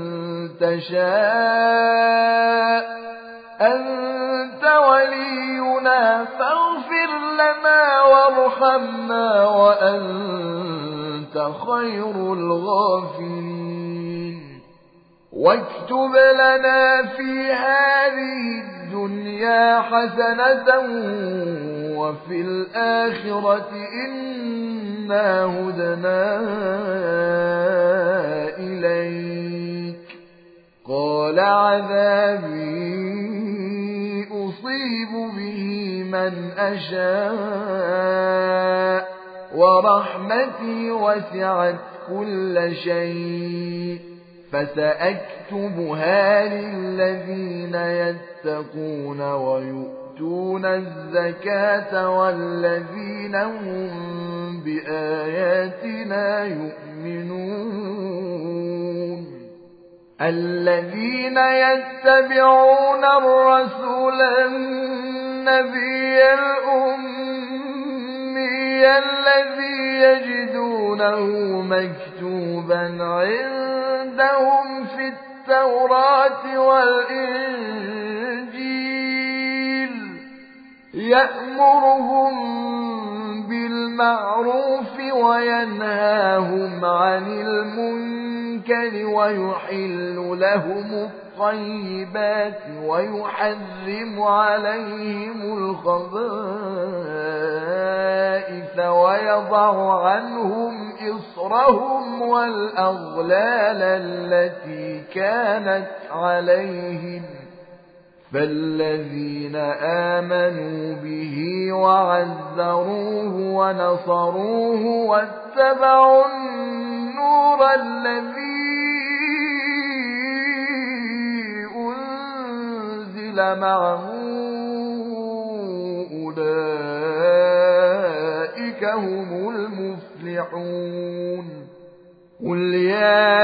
تشاء أنت ولينا فاغفر لنا وارحمنا وأنت خير الغافرين. واكتب لنا في هذه الدنيا حسنة وفي الآخرة إنا هدنا إليك قال عذابي أصيب به من أشاء ورحمتي وسعت كل شيء فسأكتبها للذين يتقون ويؤتون الزكاة والذين هم بآياتنا يؤمنون. الذين يتبعون الرسول النبي الأمي الذي يجدونه مكتوبا عندهم في التوراة والإنجيل يأمرهم بالمعروف وينهاهم عن المنكر ويحل لهم الطيبات ويحرم عليهم الخبائث ويضع عنهم إصرهم والأغلال التي كانت عليهم فالذين آمنوا به وعزروه ونصروه واتبعوا النور الذي أنزل معه أولئك هم المفلحون. قل يا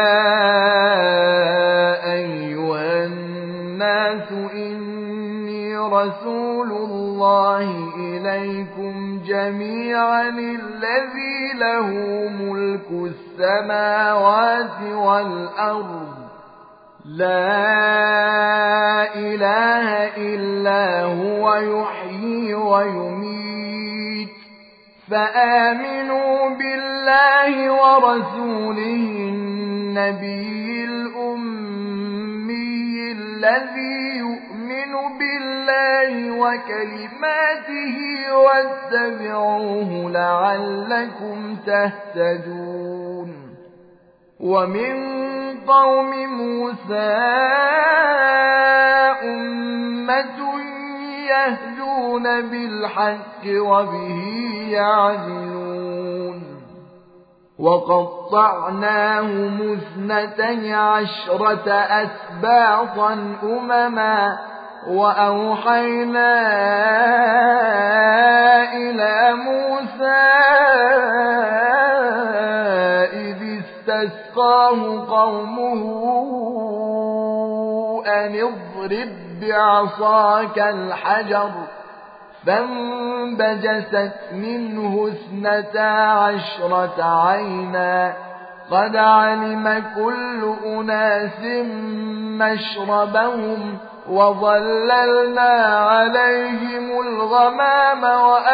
أيها الناس إني رسول الله إليكم جميعا الذي له ملك السماوات والأرض لا إله إلا هو يحيي ويميت فآمنوا بالله ورسوله النبي الأمي الذي يؤمن بالله وكلماته واتبعوه لعلكم تهتدون. ومن قوم موسى أمة يهدون بالحق وبه يعدلون. وقطعناهم اثنتي عشرة أسباطا أمما وأوحينا إلى موسى إذ استسقاه قومه أن اضرب بعصاك الحجر فانبجست منه اثنتا عشرة عينا قد علم كل أناس مشربهم وظللنا عليهم الغمام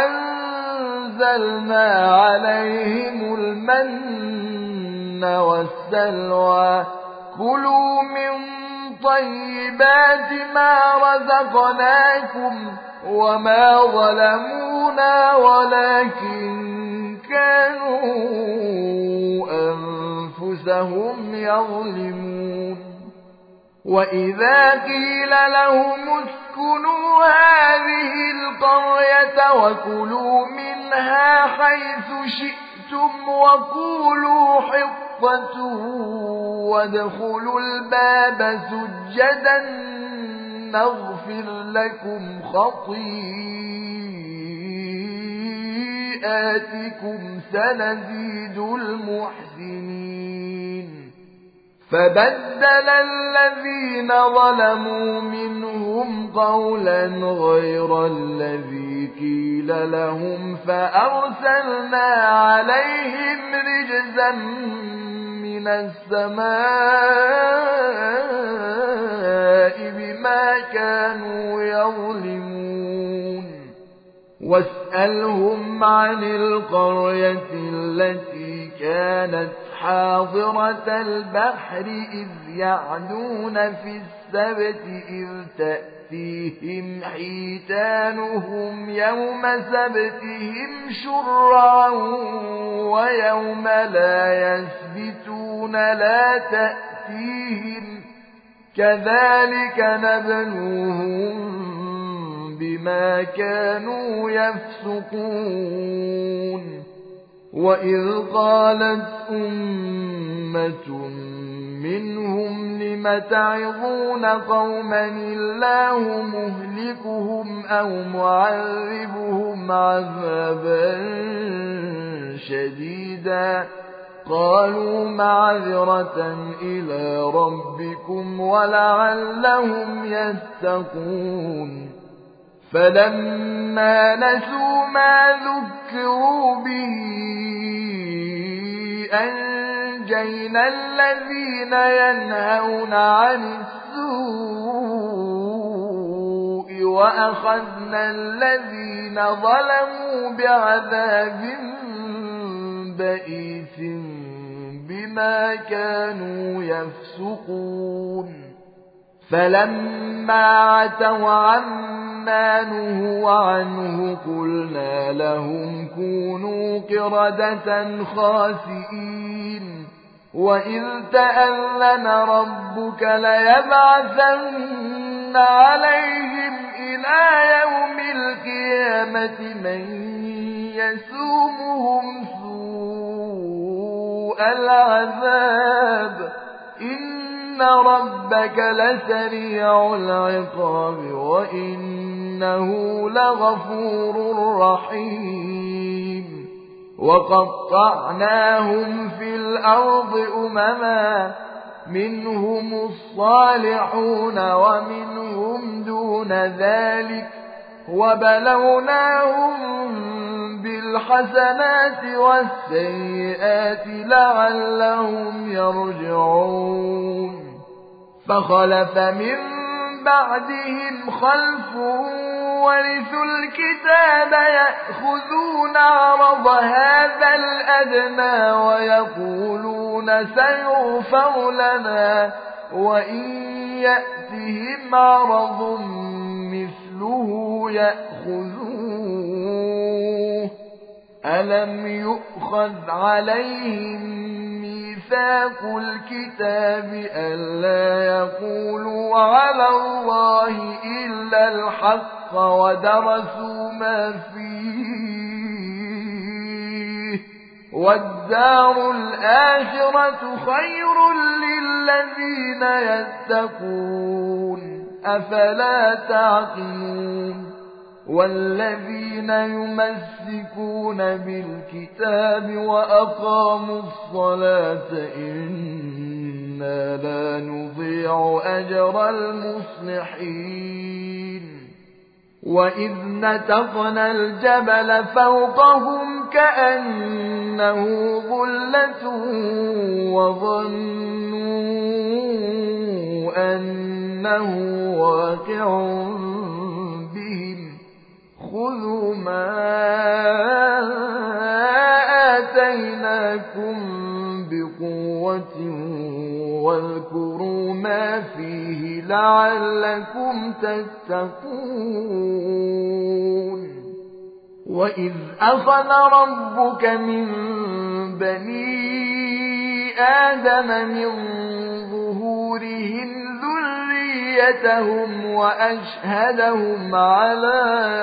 وأنزلنا عليهم المن والسلوى كلوا من طيبات ما رزقناكم وما ظلمونا ولكن كانوا أنفسهم يظلمون وإذا قيل لهم اسكنوا هذه القرية وكلوا منها حيث شئتم وقولوا حطة وادخلوا الباب سجدا نغفر لكم خطيئاتكم سنزيد المحسنين فبدل الذين ظلموا منهم قولا غير الذي قيل لهم فأرسلنا عليهم رجزا من السماء بما كانوا يظلمون واسألهم عن القرية التي كانت حاضرة البحر إذ يعدون في السبت إذ تأتيهم حيتانهم يوم سبتهم شرعا ويوم لا يسبتون لا تأتيهم كذلك نبلوهم بما كانوا يفسقون وإذ قالت أمة منهم لم تعظون قوما الله مهلكهم أو معذبهم عذابا شديدا قالوا معذرة إلى ربكم ولعلهم يتقون فلما نسوا ما ذكروا به أنجينا الذين ينهون عن السوء وأخذنا الذين ظلموا بعذاب بئيس بما كانوا يفسقون فلما عتوا عما نهوا عنه قلنا لهم كونوا قردة خاسئين وإذ تأذن ربك ليبعثن عليهم إلى يوم القيامة من يسومهم سوء العذاب إن ربك لسريع العقاب وإنه لغفور رحيم وقطعناهم في الأرض أمما منهم الصالحون ومنهم دون ذلك وبلوناهم بالحسنات والسيئات لعلهم يرجعون فخلف من بعدهم خلف ورثوا الكتاب يأخذون عرض هذا الأدنى ويقولون سيغفر لنا وإن يأتهم عرض مثله يأخذوه ألم يؤخذ عليهم ميثاق الكتاب ألا يقولوا على الله إلا الحق ودرسوا ما فيه والدار الآخرة خير للذين يتقون أفلا تعقلون والذين يمسكون بالكتاب وأقاموا الصلاة إنا لا نضيع أجر المصلحين وإذ نتقنا الجبل فوقهم كأنه ظلة وظنوا أنه واقع بهم خذوا ما آتيناكم بقوة واذكروا ما فيه لعلكم تتقون وإذ أخذ ربك من بني آدم من ظهورهم ذريتهم وأشهدهم على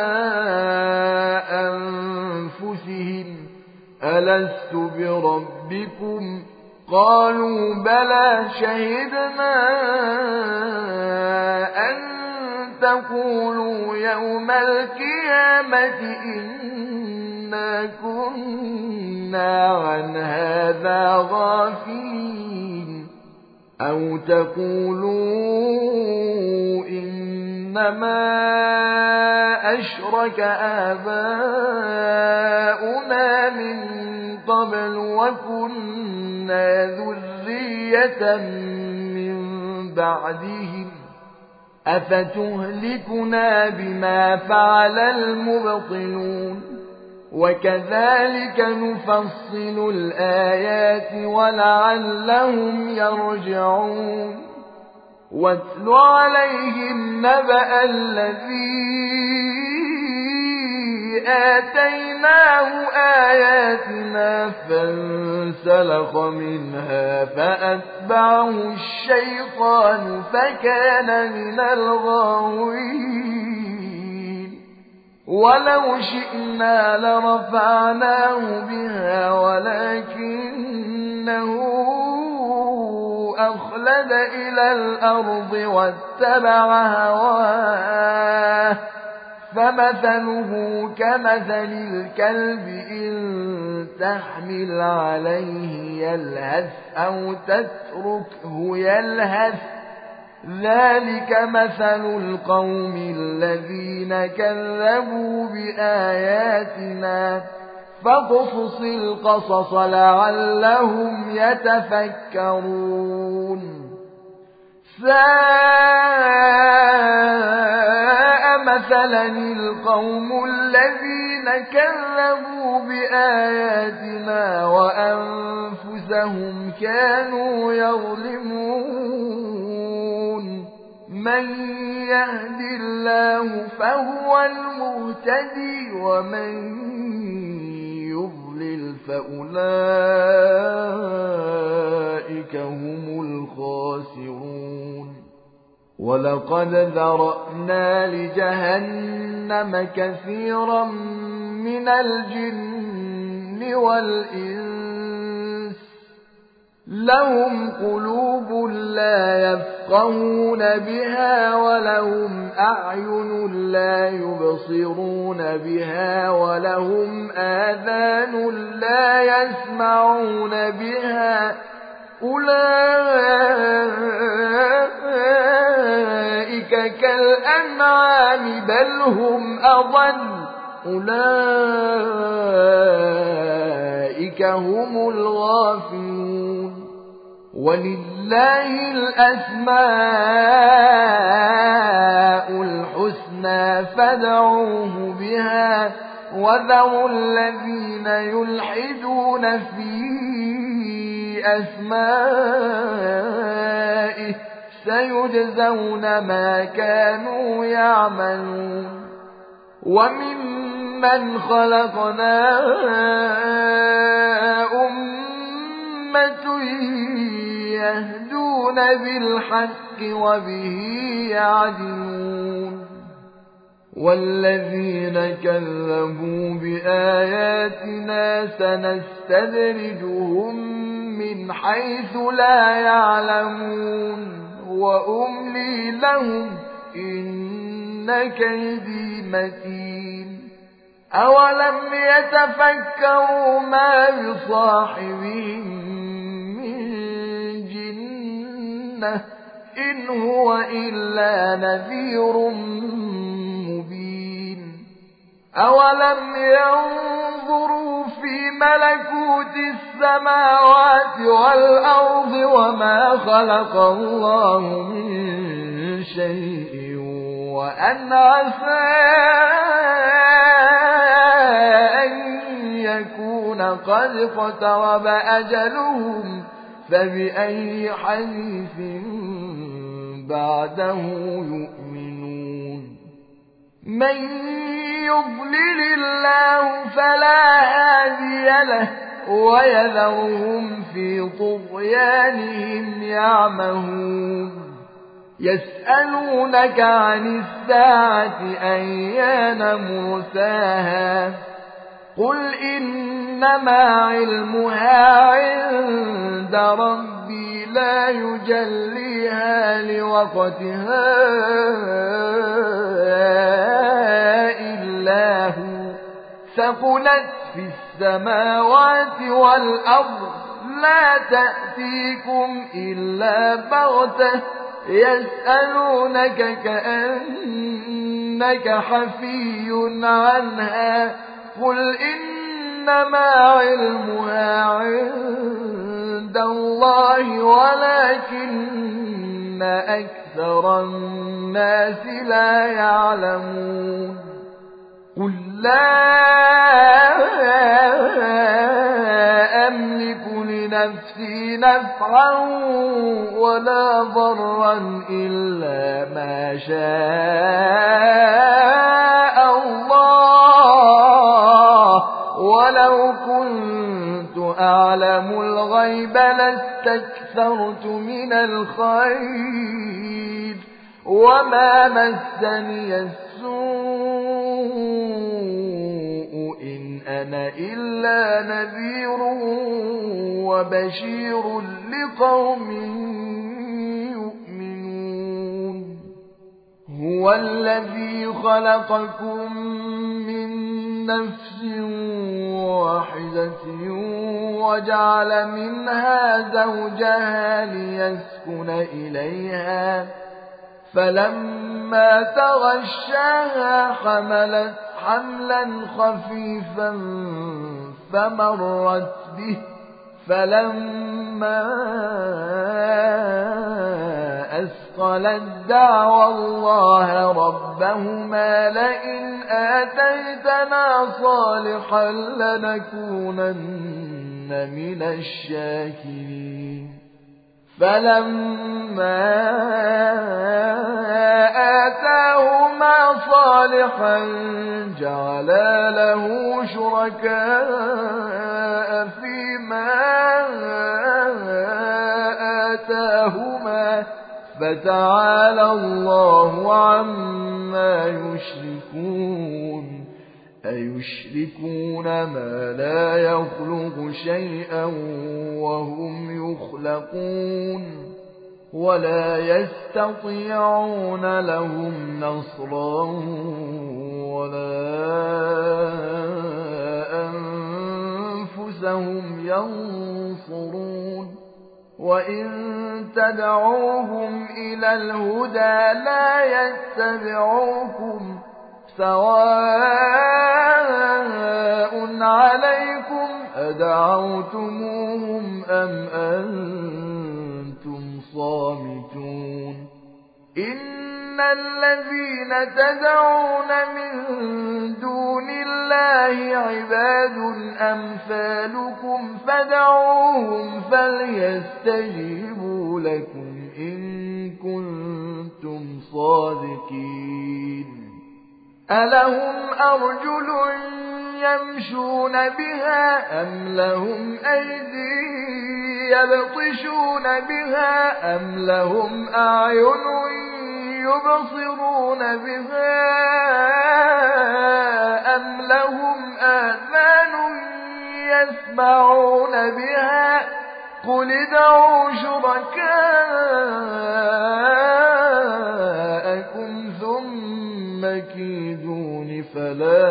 أنفسهم ألست بربكم قالوا بلى شهدنا أن تقولوا يوم القيامة إنا كنا عن هذا غافلين أو تقولوا إنما أشرك آباؤنا من قبل وكنا ذرية من بعدهم أفتهلكنا بما فعل المبطلون وكذلك نفصل الآيات ولعلهم يرجعون واتل عليهم نبأ الذي آتيناه آياتنا فانسلخ منها فأتبعه الشيطان فكان من الغاوين ولو شئنا لرفعناه بها ولكنه أخلد إلى الأرض واتبع هواه فمثله كمثل الكلب إن تحمل عليه يلهث أو تتركه يلهث ذلك مثل القوم الذين كذبوا بآياتنا فاقصص القصص لعلهم يتفكرون ساء مثلا القوم الذين كذبوا بآياتنا وأنفسهم كانوا يظلمون من يهد الله فهو المهتدي ومن يضلل فأولئك هم الخاسرون ولقد ذرأنا لجهنم كثيرا من الجن والإنس لهم قلوب لا يفقهون بها ولهم أعين لا يبصرون بها ولهم آذان لا يسمعون بها أولئك كالأنعام بل هم أضل أولئك هم الغافلون ولله الأسماء الحسنى فادعوه بها وذروا الذين يلحدون في أسمائه سيجزون ما كانوا يعملون وممن خلقنا أمة يهدون بالحق وبه يعدلون والذين كذبوا بآياتنا سنستدرجهم من حيث لا يعلمون وأملي لهم إن كيدي متين أولم يتفكروا ما بصاحبهم من جنة إن هو إلا نذير مبين أولم ينظروا في في ملكوت السماوات والأرض وما خلق الله من شيء وأن عسى أن يكون قد اقترب أجلهم فبأي حديث بعده يؤمنون من يضلل الله فلا هادي له ويذرهم في طغيانهم يعمهون يسألونك عن الساعة أيان مرساها قل إنما علمها عند ربي لا يجليها لوقتها إلا هو ثقلت في السماوات والأرض لا تأتيكم إلا بغتة يسألونك كأنك حفي عنها قل إنما علمها عند الله ولكن أكثر الناس لا يعلمون قل لا أملك لنفسي نفعا ولا ضرا إلا ما شاء الله ولو كنت أعلم الغيب لاستكثرت من الخير وما مسني السوء إن أنا إلا نذير وبشير لقوم يؤمنون هو الذي خلقكم من نفس واحدة وجعل منها زوجها ليسكن إليها فلما تغشاها حملت حملا خفيفا فمرت به فلما أثقلت دعوى الله ربهما لئن آتيتنا صالحا لنكونن من الشاكرين فلما آتاهما صالحا جعلا له شركاء فيما آتاهما فتعالى الله عما يشركون أيشركون ما لا يخلق شيئا وهم يخلقون ولا يستطيعون لهم نصرا ولا أنفسهم ينصرون وإن تدعوهم إلى الهدى لا يتبعوكم سواء عليكم أدعوتموهم أم أنتم صامتون إن الذين تدعون من دون الله عباد أمثالكم فدعوهم فليستجيبوا لكم إن كنتم صادقين ألهم أرجل يمشون بها أم لهم أيدي يبطشون بها أم لهم أعين يبصرون بها أم لهم آذان يسمعون بها قل ادعوا شركاءكم ثم كيدون فلا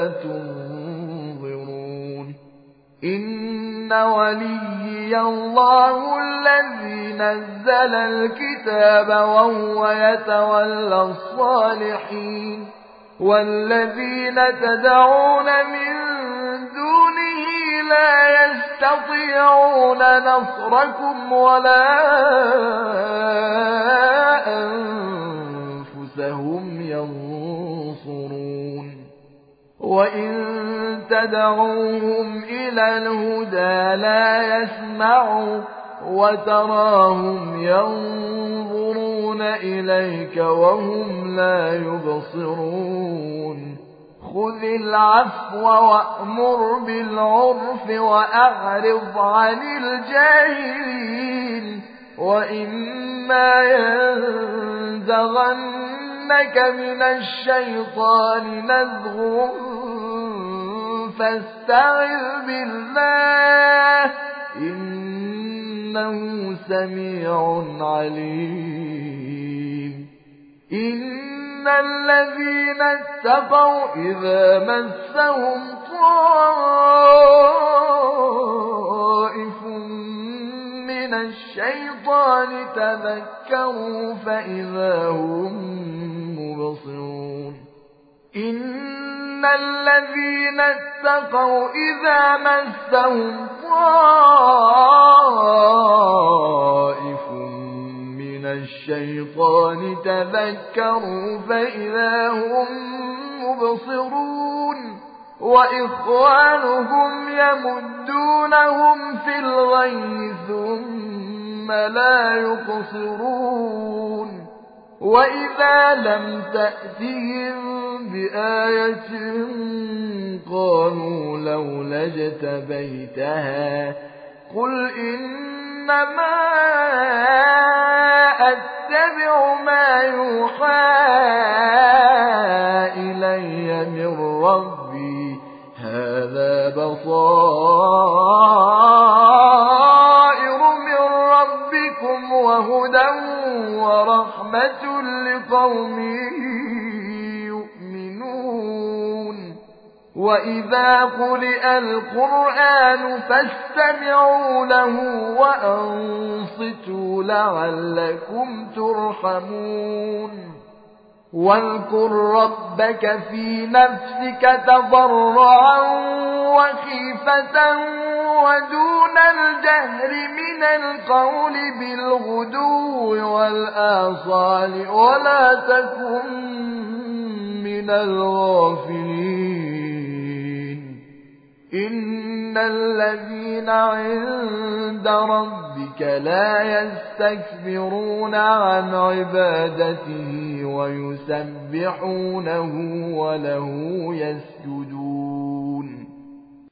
تنظرون إن وليي الله الذي نزل الكتاب وهو يتولى الصالحين والذين تدعون من دونه لا يستطيعون نصركم ولا أنفسهم ينصرون وإن تدعوهم إلى الهدى لا يسمعوا وتراهم ينظرون إليك وهم لا يبصرون خذ العفو وأمر بالعرف وأعرض عن الجاهلين وإما ينزغنك من الشيطان نزغ فاستعذ بالله إنه سميع عليم إن الذين اتقوا إذا مسهم طائف من الشيطان تذكروا فإذا هم مبصرون إن الذين اتقوا إذا مسهم طائف من الشيطان تذكروا فإذا هم مبصرون وإخوانهم يمدونهم في الغي ثم لا يقصرون وإذا لم تأتهم بآية قالوا لولا اجتبيتها قل إنما أتبع ما يوحى إلي من ربي هذا بصائر من ربكم وهدى ورحمة لقوم يؤمنون وإذا قرئ القرآن فاستمعوا له وأنصتوا لعلكم ترحمون واذكر ربك في نفسك تضرعا وخيفة ودون الجهر من القول بالغدو والآصال ولا تكن من الغافلين إن الذين عند ربك لا يستكبرون عن عبادته ويسبحونه وله يسجدون